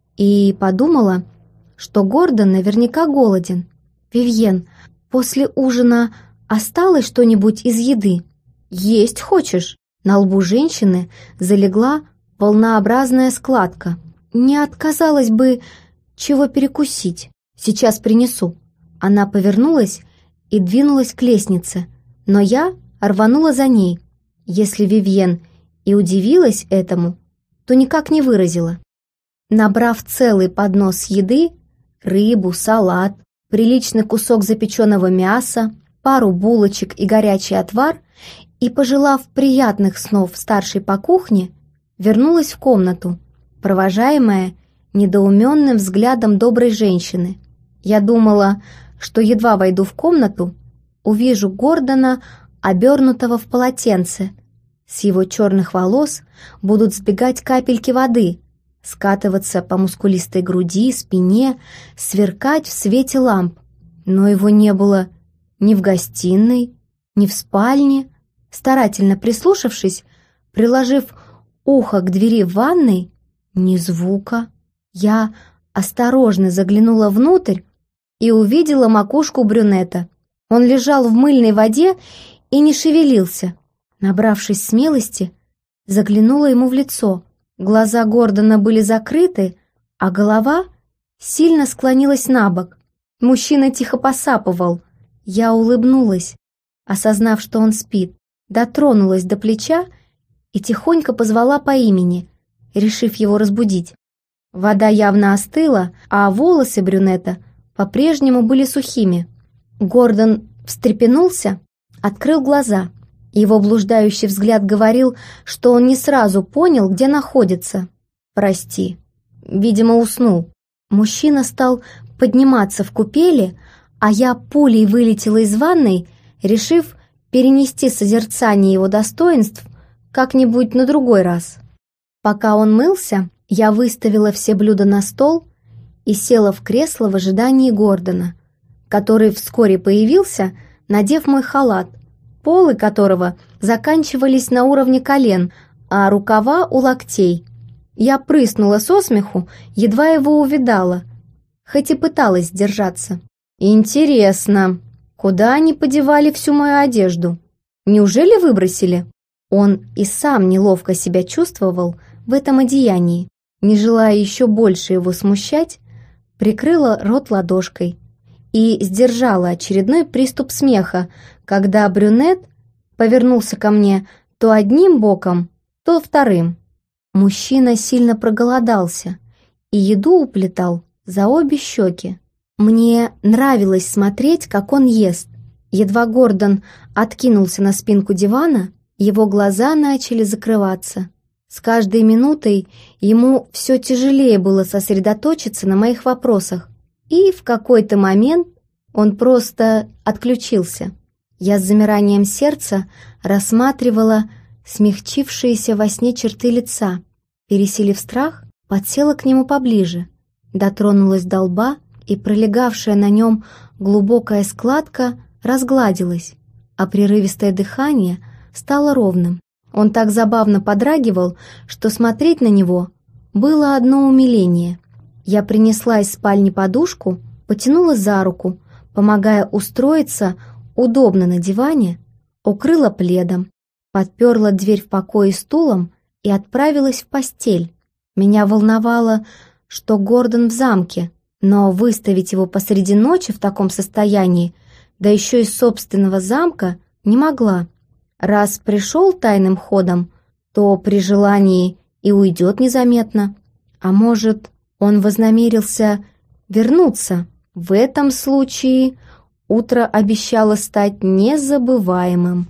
и подумала, что Гордон наверняка голоден. «Вивьен, после ужина осталось что-нибудь из еды? Есть хочешь?» На лбу женщины залегла волнообразная складка. «Не отказалось бы чего перекусить. Сейчас принесу». Она повернулась и двинулась к лестнице, но я рванула за ней. Если Вивьен и удивилась этому, то никак не выразила. Набрав целый поднос еды, рыбу, салат, приличный кусок запеченного мяса, пару булочек и горячий отвар, и, пожелав приятных снов старшей по кухне, вернулась в комнату, провожаемая недоуменным взглядом доброй женщины. Я думала, что едва войду в комнату, увижу Гордона, обернутого в полотенце. С его черных волос будут сбегать капельки воды, скатываться по мускулистой груди, спине, сверкать в свете ламп. Но его не было ни в гостиной, ни в спальне. Старательно прислушавшись, приложив ухо к двери в ванной, ни звука. Я осторожно заглянула внутрь и увидела макушку брюнета. Он лежал в мыльной воде и не шевелился. Набравшись смелости, заглянула ему в лицо. Глаза Гордона были закрыты, а голова сильно склонилась на бок. Мужчина тихо посапывал. Я улыбнулась, осознав, что он спит, дотронулась до плеча и тихонько позвала по имени, решив его разбудить. Вода явно остыла, а волосы брюнета по-прежнему были сухими. Гордон встрепенулся, открыл глаза. Его блуждающий взгляд говорил, что он не сразу понял, где находится. «Прости, видимо, уснул». Мужчина стал подниматься в купели, а я пулей вылетела из ванной, решив перенести созерцание его достоинств как-нибудь на другой раз. Пока он мылся, я выставила все блюда на стол и села в кресло в ожидании Гордона, который вскоре появился, надев мой халат, полы которого заканчивались на уровне колен, а рукава у локтей. Я прыснула со смеху, едва его увидала, хоть и пыталась сдержаться. «Интересно, куда они подевали всю мою одежду? Неужели выбросили?» Он и сам неловко себя чувствовал в этом одеянии. Не желая еще больше его смущать, прикрыла рот ладошкой и сдержала очередной приступ смеха, когда брюнет повернулся ко мне то одним боком, то вторым. Мужчина сильно проголодался и еду уплетал за обе щеки. Мне нравилось смотреть, как он ест. Едва Гордон откинулся на спинку дивана, его глаза начали закрываться. С каждой минутой ему все тяжелее было сосредоточиться на моих вопросах, и в какой-то момент он просто отключился. Я с замиранием сердца рассматривала смягчившиеся во сне черты лица. Пересилив страх, подсела к нему поближе, дотронулась до лба, и пролегавшая на нем глубокая складка разгладилась, а прерывистое дыхание стало ровным. Он так забавно подрагивал, что смотреть на него было одно умиление. Я принесла из спальни подушку, потянула за руку, помогая устроиться удобно на диване, укрыла пледом, подперла дверь в покое стулом и отправилась в постель. Меня волновало, что Гордон в замке, но выставить его посреди ночи в таком состоянии, да еще из собственного замка, не могла. Раз пришел тайным ходом, то при желании и уйдет незаметно. А может, он вознамерился вернуться? В этом случае утро обещало стать незабываемым.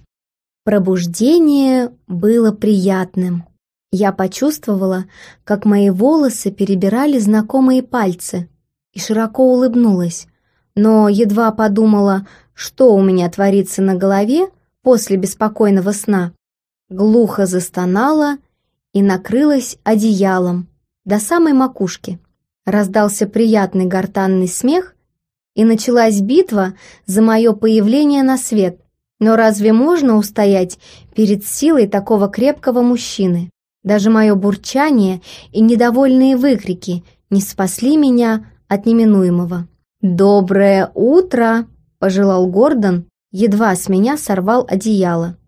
Пробуждение было приятным. Я почувствовала, как мои волосы перебирали знакомые пальцы, и широко улыбнулась, но едва подумала, что у меня творится на голове после беспокойного сна, глухо застонала и накрылась одеялом до самой макушки. Раздался приятный гортанный смех, и началась битва за мое появление на свет. Но разве можно устоять перед силой такого крепкого мужчины? Даже мое бурчание и недовольные выкрики не спасли меня от неминуемого. «Доброе утро!» — пожелал Гордон, едва с меня сорвал одеяло.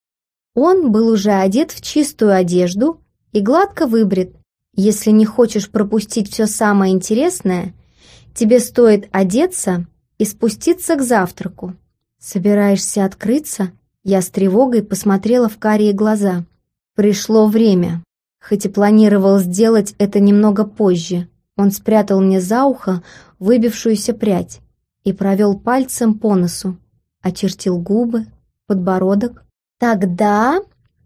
Он был уже одет в чистую одежду и гладко выбрит. Если не хочешь пропустить все самое интересное, тебе стоит одеться и спуститься к завтраку. «Собираешься открыться?» Я с тревогой посмотрела в карие глаза. Пришло время, хоть и планировал сделать это немного позже. Он спрятал мне за ухо выбившуюся прядь и провел пальцем по носу, очертил губы, подбородок. «Тогда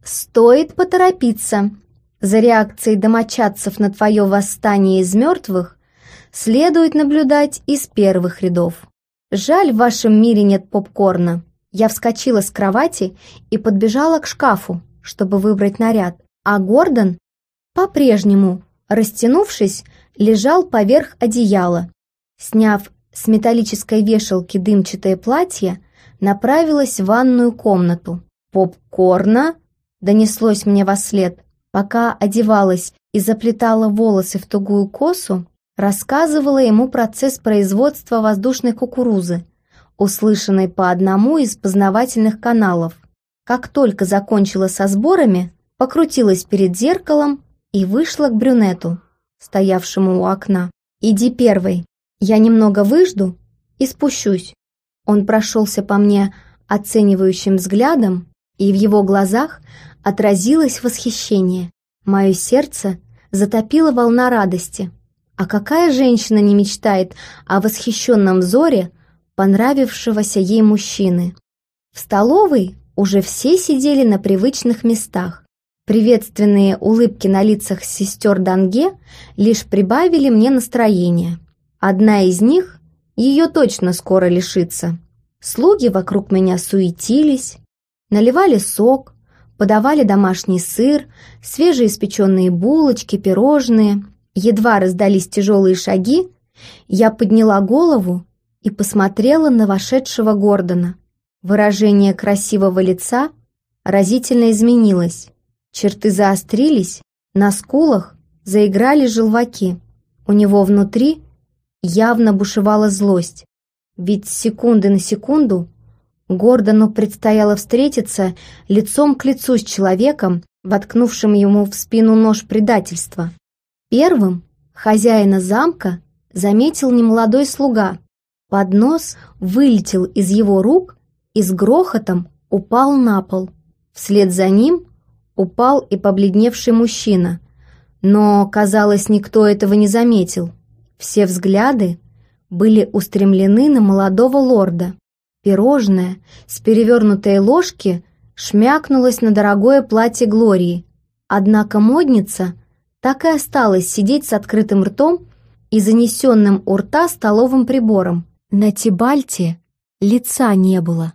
стоит поторопиться. За реакцией домочадцев на твое восстание из мертвых следует наблюдать из первых рядов. Жаль, в вашем мире нет попкорна». Я вскочила с кровати и подбежала к шкафу, чтобы выбрать наряд, а Гордон, по-прежнему растянувшись, лежал поверх одеяла. Сняв с металлической вешалки дымчатое платье, направилась в ванную комнату. «Попкорна?» — донеслось мне вослед. Пока одевалась и заплетала волосы в тугую косу, рассказывала ему процесс производства воздушной кукурузы, услышанной по одному из познавательных каналов. Как только закончила со сборами, покрутилась перед зеркалом и вышла к брюнету, стоявшему у окна. «Иди первой, я немного выжду и спущусь». Он прошелся по мне оценивающим взглядом, и в его глазах отразилось восхищение. Мое сердце затопило волна радости. А какая женщина не мечтает о восхищенном взоре понравившегося ей мужчины? В столовой уже все сидели на привычных местах. Приветственные улыбки на лицах сестер Данге лишь прибавили мне настроение. Одна из них ее точно скоро лишится. Слуги вокруг меня суетились, наливали сок, подавали домашний сыр, свежеиспеченные булочки, пирожные. Едва раздались тяжелые шаги, я подняла голову и посмотрела на вошедшего Гордона. Выражение красивого лица разительно изменилось. Черты заострились, на скулах заиграли желваки. У него внутри явно бушевала злость. Ведь с секунды на секунду Гордону предстояло встретиться лицом к лицу с человеком, воткнувшим ему в спину нож предательства. Первым хозяина замка заметил немолодой слуга. Поднос вылетел из его рук и с грохотом упал на пол. Вслед за ним упал и побледневший мужчина. Но, казалось, никто этого не заметил. Все взгляды были устремлены на молодого лорда. Пирожное с перевернутой ложки шмякнулось на дорогое платье Глории. Однако модница так и осталась сидеть с открытым ртом и занесенным у рта столовым прибором. На Тибальте лица не было,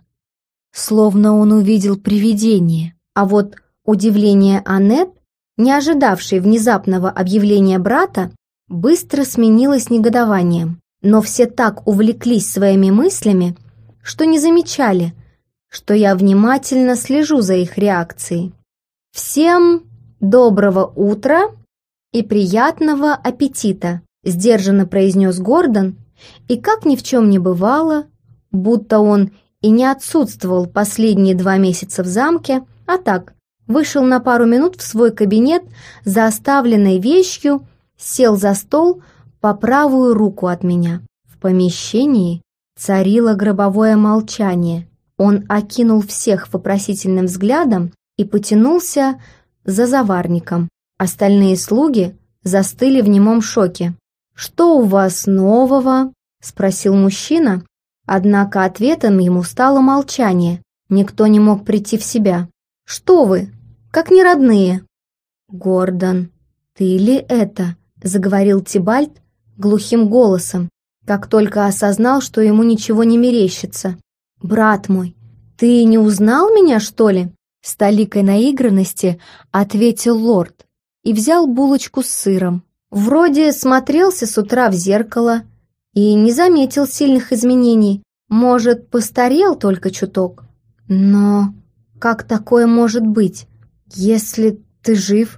словно он увидел привидение. А вот удивление Аннет, не ожидавшей внезапного объявления брата, быстро сменилось негодованием. Но все так увлеклись своими мыслями, что не замечали, что я внимательно слежу за их реакцией. «Всем доброго утра и приятного аппетита», сдержанно произнес Гордон, и как ни в чем не бывало, будто он и не отсутствовал последние два месяца в замке, а так, вышел на пару минут в свой кабинет за оставленной вещью, сел за стол по правую руку от меня. В помещении царило гробовое молчание. Он окинул всех вопросительным взглядом и потянулся за заварником. Остальные слуги застыли в немом шоке. «Что у вас нового?» — спросил мужчина, однако ответом ему стало молчание. Никто не мог прийти в себя. «Что вы, как не родные?» «Гордон, ты ли это?» — заговорил Тибальт глухим голосом, как только осознал, что ему ничего не мерещится. «Брат мой, ты не узнал меня, что ли?» С толикой наигранности ответил лорд и взял булочку с сыром. Вроде смотрелся с утра в зеркало и не заметил сильных изменений. Может, постарел только чуток. Но как такое может быть? Если ты жив,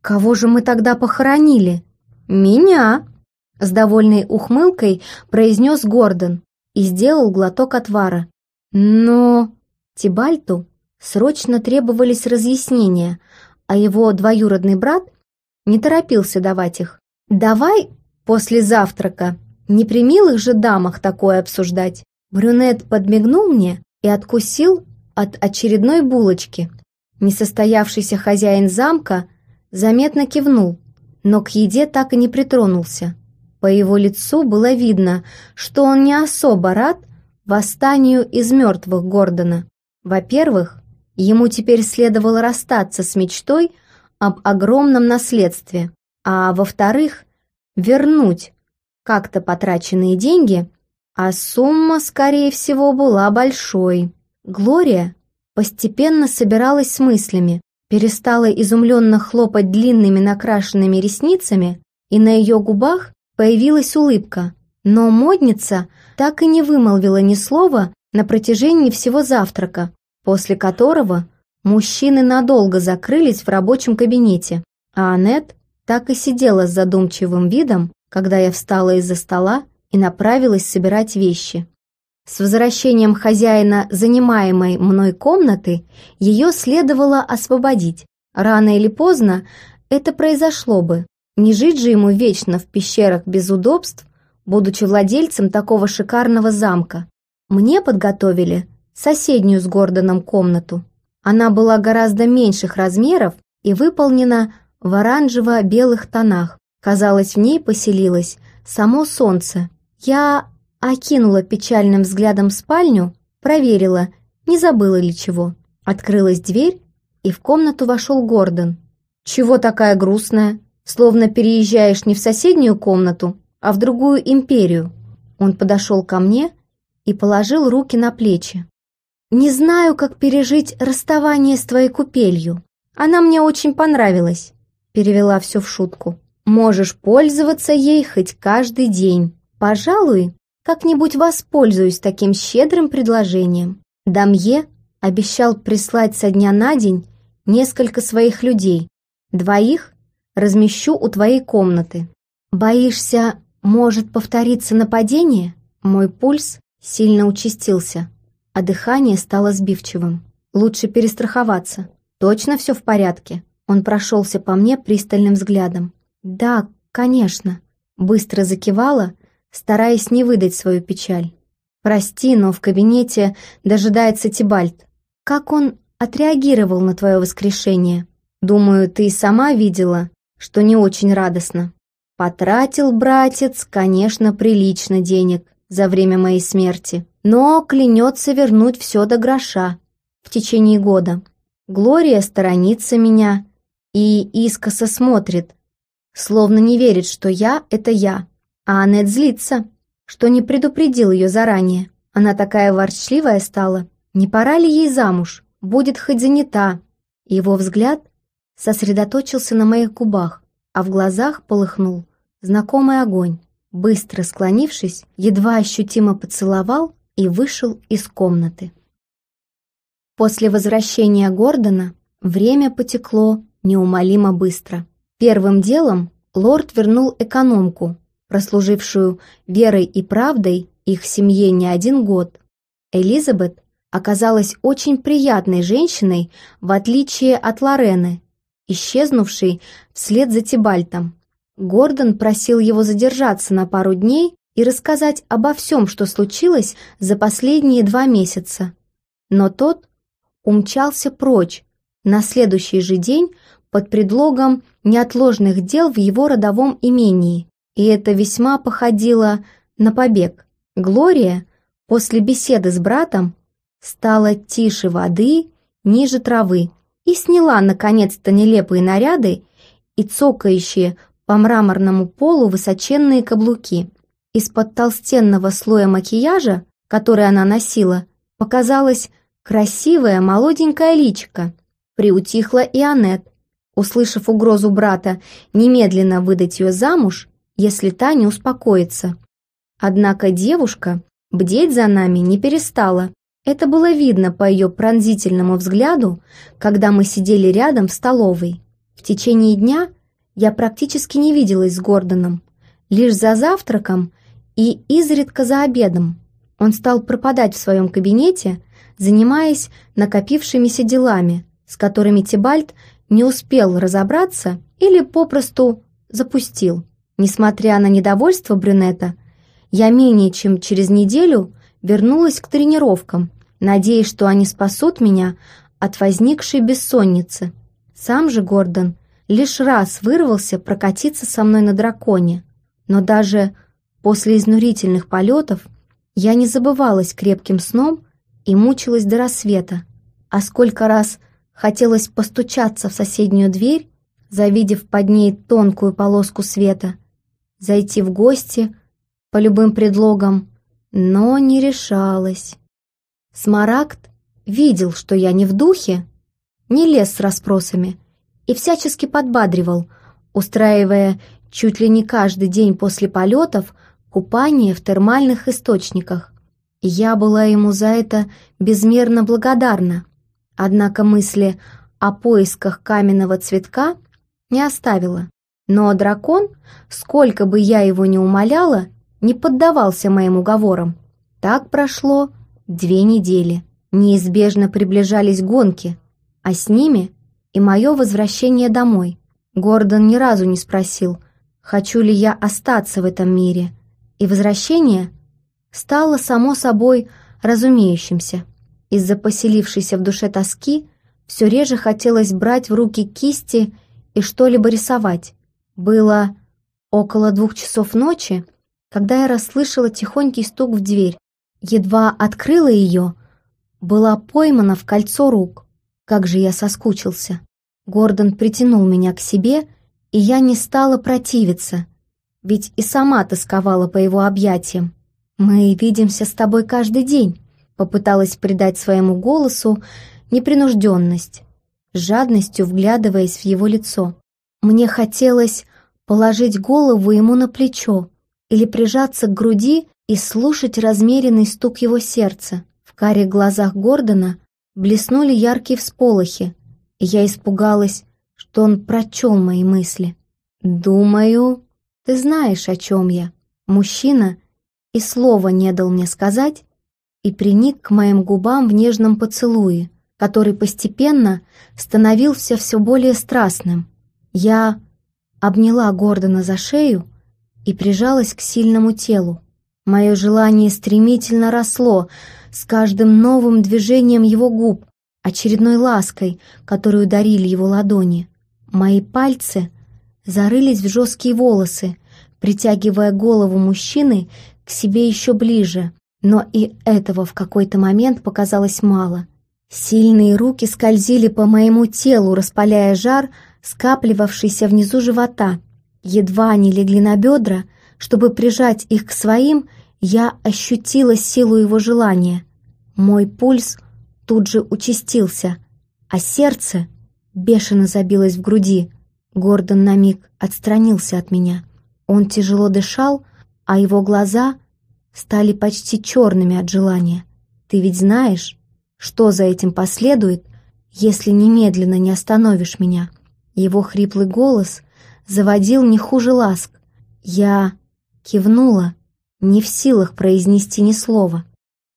кого же мы тогда похоронили?» «Меня!» — с довольной ухмылкой произнес Гордон и сделал глоток отвара. «Но...» Тибальту срочно требовались разъяснения, а его двоюродный брат не торопился давать их. «Давай после завтрака, не при милых же дамах такое обсуждать». Брюнет подмигнул мне и откусил от очередной булочки. Несостоявшийся хозяин замка заметно кивнул, но к еде так и не притронулся. По его лицу было видно, что он не особо рад восстанию из мертвых Гордона. Во-первых, ему теперь следовало расстаться с мечтой об огромном наследстве, а во-вторых, вернуть как-то потраченные деньги, а сумма, скорее всего, была большой. Глория постепенно собиралась с мыслями, перестала изумленно хлопать длинными накрашенными ресницами, и на ее губах появилась улыбка. Но модница так и не вымолвила ни слова на протяжении всего завтрака, после которого мужчины надолго закрылись в рабочем кабинете, а Аннет так и сидела с задумчивым видом, когда я встала из-за стола и направилась собирать вещи. С возвращением хозяина занимаемой мной комнаты ее следовало освободить. Рано или поздно это произошло бы. Не жить же ему вечно в пещерах без удобств, будучи владельцем такого шикарного замка. Мне подготовили соседнюю с Гордоном комнату. Она была гораздо меньших размеров и выполнена в оранжево-белых тонах. Казалось, в ней поселилось само солнце. Я окинула печальным взглядом спальню, проверила, не забыла ли чего. Открылась дверь, и в комнату вошел Гордон. «Чего такая грустная? Словно переезжаешь не в соседнюю комнату, а в другую империю». Он подошел ко мне и положил руки на плечи. «Не знаю, как пережить расставание с твоей купелью. Она мне очень понравилась», — перевела все в шутку. «Можешь пользоваться ей хоть каждый день. Пожалуй, как-нибудь воспользуюсь таким щедрым предложением». Дамье обещал прислать со дня на день несколько своих людей. Двоих размещу у твоей комнаты. Боишься, может повториться нападение? Мой пульс сильно участился, а дыхание стало сбивчивым. Лучше перестраховаться. Точно все в порядке? Он прошелся по мне пристальным взглядом. Да, конечно. Быстро закивала, стараясь не выдать свою печаль. «Прости, но в кабинете дожидается Тибальт. Как он отреагировал на твое воскрешение? Думаю, ты и сама видела, что не очень радостно. Потратил братец, конечно, прилично денег за время моей смерти, но клянется вернуть все до гроша в течение года. Глория сторонится меня и искоса смотрит, словно не верит, что я — это я. А Аннет злится, что не предупредил ее заранее. Она такая ворчливая стала. Не пора ли ей замуж? Будет хоть занята». Его взгляд сосредоточился на моих губах, а в глазах полыхнул знакомый огонь. Быстро склонившись, едва ощутимо поцеловал и вышел из комнаты. После возвращения Гордона время потекло неумолимо быстро. Первым делом лорд вернул экономку, прослужившую верой и правдой их семье не один год. Элизабет оказалась очень приятной женщиной, в отличие от Лорены, исчезнувшей вслед за Тибальтом. Гордон просил его задержаться на пару дней и рассказать обо всем, что случилось за последние два месяца. Но тот умчался прочь на следующий же день под предлогом неотложных дел в его родовом имении, и это весьма походило на побег. Глория после беседы с братом стала тише воды, ниже травы и сняла наконец-то нелепые наряды и цокающие по мраморному полу высоченные каблуки. Из-под толстенного слоя макияжа, который она носила, показалась красивая молоденькая личико. Приутихла и Аннет, услышав угрозу брата немедленно выдать ее замуж, если та не успокоится. Однако девушка бдеть за нами не перестала. Это было видно по ее пронзительному взгляду, когда мы сидели рядом в столовой. В течение дня я практически не виделась с Гордоном, лишь за завтраком и изредка за обедом. Он стал пропадать в своем кабинете, занимаясь накопившимися делами, с которыми Тибальт не успел разобраться или попросту запустил. Несмотря на недовольство брюнета, я менее чем через неделю вернулась к тренировкам, надеясь, что они спасут меня от возникшей бессонницы. Сам же Гордон лишь раз вырвался прокатиться со мной на драконе, но даже после изнурительных полетов я не забывалась крепким сном и мучилась до рассвета. А сколько раз хотелось постучаться в соседнюю дверь, завидев под ней тонкую полоску света, зайти в гости по любым предлогам, но не решалась. Смарагд видел, что я не в духе, не лез с расспросами и всячески подбадривал, устраивая чуть ли не каждый день после полетов купание в термальных источниках. И я была ему за это безмерно благодарна. Однако мысли о поисках каменного цветка не оставила. Но дракон, сколько бы я его ни умоляла, не поддавался моим уговорам. Так прошло две недели. Неизбежно приближались гонки, а с ними и мое возвращение домой. Гордон ни разу не спросил, хочу ли я остаться в этом мире, и возвращение стало само собой разумеющимся. Из-за поселившейся в душе тоски все реже хотелось брать в руки кисти и что-либо рисовать. Было около двух часов ночи, когда я расслышала тихонький стук в дверь. Едва открыла ее, была поймана в кольцо рук. Как же я соскучился. Гордон притянул меня к себе, и я не стала противиться, ведь и сама тосковала по его объятиям. «Мы видимся с тобой каждый день», — попыталась придать своему голосу непринужденность, с жадностью вглядываясь в его лицо. Мне хотелось положить голову ему на плечо или прижаться к груди и слушать размеренный стук его сердца. В карих глазах Гордона блеснули яркие всполохи, и я испугалась, что он прочел мои мысли. «Думаю, ты знаешь, о чем я». Мужчина и слова не дал мне сказать и приник к моим губам в нежном поцелуе, который постепенно становился все более страстным. Я обняла Гордона за шею и прижалась к сильному телу. Мое желание стремительно росло с каждым новым движением его губ, очередной лаской, которую дарили его ладони. Мои пальцы зарылись в жесткие волосы, притягивая голову мужчины к себе еще ближе, но и этого в какой-то момент показалось мало. Сильные руки скользили по моему телу, распаляя жар, скапливавшийся внизу живота. Едва они легли на бедра, чтобы прижать их к своим, я ощутила силу его желания. Мой пульс тут же участился, а сердце бешено забилось в груди. Гордон на миг отстранился от меня. Он тяжело дышал, а его глаза стали почти черными от желания. «Ты ведь знаешь, что за этим последует, если немедленно не остановишь меня?» Его хриплый голос заводил не хуже ласк. Я кивнула, не в силах произнести ни слова.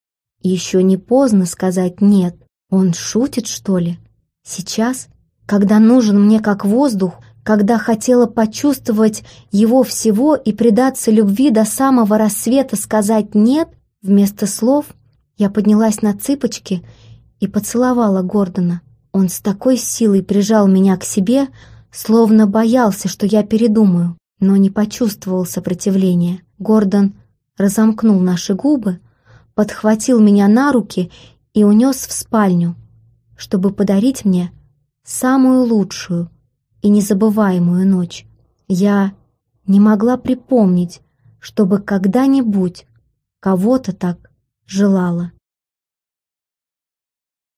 Еще не поздно сказать «нет». Он шутит, что ли? Сейчас, когда нужен мне как воздух, когда хотела почувствовать его всего и предаться любви до самого рассвета, сказать «нет», вместо слов я поднялась на цыпочки и поцеловала Гордона. Он с такой силой прижал меня к себе, словно боялся, что я передумаю, но не почувствовал сопротивления. Гордон разомкнул наши губы, подхватил меня на руки и унес в спальню, чтобы подарить мне самую лучшую и незабываемую ночь. Я не могла припомнить, чтобы когда-нибудь кого-то так желала.